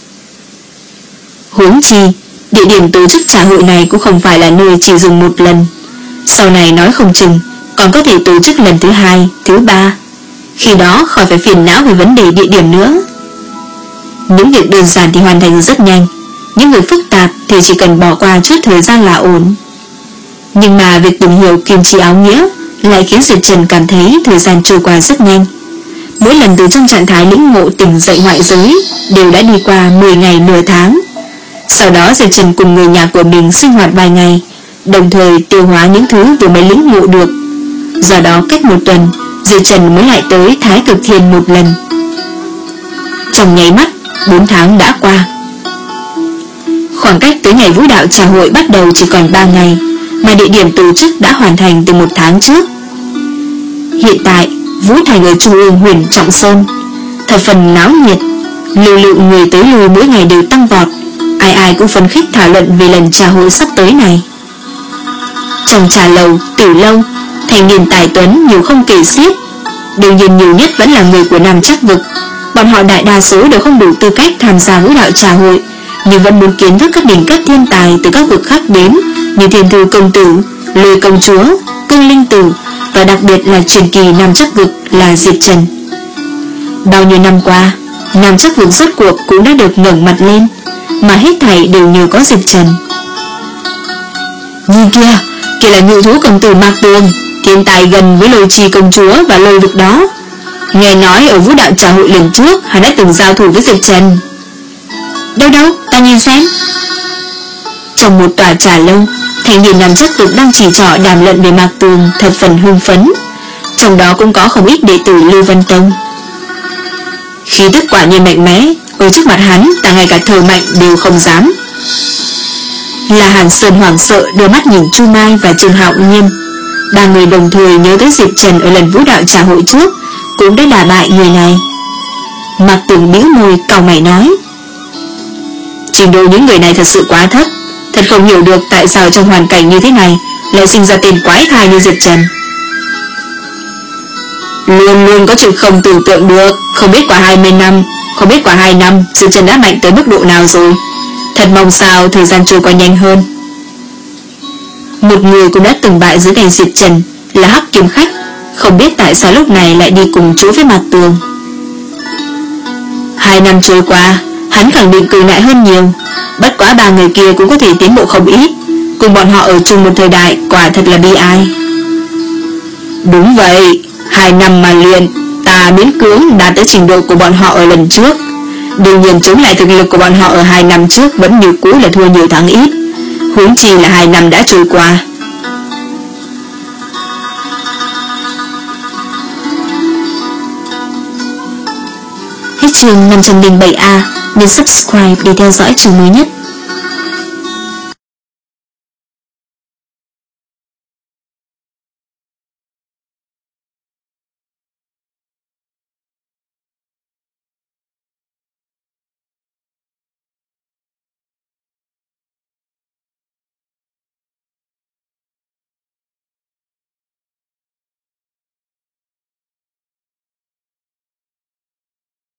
Huống chi, địa điểm tổ chức trà hội này cũng không phải là nơi chỉ dùng một lần. Sau này nói không chừng còn có thể tổ chức lần thứ hai, thứ ba. Khi đó khỏi phải phiền não về vấn đề địa điểm nữa. Những việc đơn giản thì hoàn thành rất nhanh, những việc phức tạp thì chỉ cần bỏ qua chút thời gian là ổn. Nhưng mà việc tìm hiểu kim chi áo nghĩa lại khiến Diệp Trần cảm thấy thời gian trôi qua rất nhanh. Mỗi lần từ trong trạng thái lĩnh ngộ tỉnh dậy ngoại giới đều đã đi qua mười ngày nửa tháng. Sau đó Diệp Trần cùng người nhà của mình sinh hoạt vài ngày, đồng thời tiêu hóa những thứ vừa mới lĩnh ngộ được. Do đó cách một tuần, Diệp Trần mới lại tới Thái Cực Thiên một lần. Trong nháy mắt, bốn tháng đã qua. Khoảng cách tới ngày vũ đạo trà hội bắt đầu chỉ còn ba ngày, mà địa điểm tổ chức đã hoàn thành từ một tháng trước. Hiện tại, Vũ Thành ở trung ương Huyền Trọng Sơn, thập phần náo nhiệt, lưu lượng người tới lui mỗi ngày đều tăng vọt, ai ai cũng phấn khích thảo luận về lần trà hội sắp tới này. Trong trà lầu, tiểu lâu, thành niên tài tuấn nhiều không kể xiết. Đương nhiên nhiều nhất vẫn là người của Nam Chắc Vực. Bọn họ đại đa số đều không đủ tư cách tham gia vũ đạo trà hội, nhưng vẫn muốn kiến thức các đỉnh cấp thiên tài từ các vực khác đến, như Thiên Thư Công Tử, Lôi Công Chúa, Cương Linh Tử, và đặc biệt là truyền kỳ Nam Chắc Vực là Diệp Trần. Bao nhiêu năm qua, Nam Chắc Vực rốt cuộc cũng đã được ngẩng mặt lên, mà hết thảy đều nhờ có Diệp Trần. Nhìn kia, kia là ngự thú công tử Mạc Tường, thiên tài gần với Lôi Trì Công Chúa và Lôi Vực đó. Nghe nói ở vũ đạo trà hội lần trước hắn đã từng giao thủ với Diệp Trần. Đâu đâu, ta nhìn xem. Trong một tòa trà lâu, thành niên Nam Chắc Vực đang chỉ trỏ đàm luận về Mạc Tường thật phần hưng phấn. Trong đó cũng có không ít đệ tử Lưu Văn Tông. Khí tức quả nhiên mạnh mẽ, ở trước mặt hắn ta ngay cả thở mạnh đều không dám. Là Hàn Sơn hoảng sợ đưa mắt nhìn Chu Mai và Trương Hạo Nhiên. Ba người đồng thời nhớ tới Diệp Trần ở lần vũ đạo trà hội trước cũng đã đả bại người này. Mạc Tường bĩu môi cau mày nói, trình độ những người này thật sự quá thấp, thật không hiểu được tại sao trong hoàn cảnh như thế này lại sinh ra tên quái thai như Diệp Trần. Luôn luôn có chuyện không tưởng tượng được. Không biết qua hai mươi năm Không biết qua hai năm Diệp Trần đã mạnh tới mức độ nào rồi. Thật mong sao thời gian trôi qua nhanh hơn. Một người cũng đã từng bại dưới tay Diệp Trần là Hắc Kiếm Khách, không biết tại sao lúc này lại đi cùng chỗ với Mạc Tường. Hai năm trôi qua, hắn khẳng định cường đại hơn nhiều. Bất quá ba người kia cũng có thể tiến bộ không ít. Cùng bọn họ ở chung một thời đại quả thật là bi ai. Đúng vậy, hai năm mà luyện, ta miễn cưỡng đạt tới trình độ của bọn họ ở lần trước. Đương nhiên chống lại thực lực của bọn họ ở hai năm trước vẫn như cũ là thua nhiều thắng ít, huống chi là hai năm đã trôi qua. Hết chương năm trăm linh bảy A, nhấn subscribe để theo dõi chương mới nhất.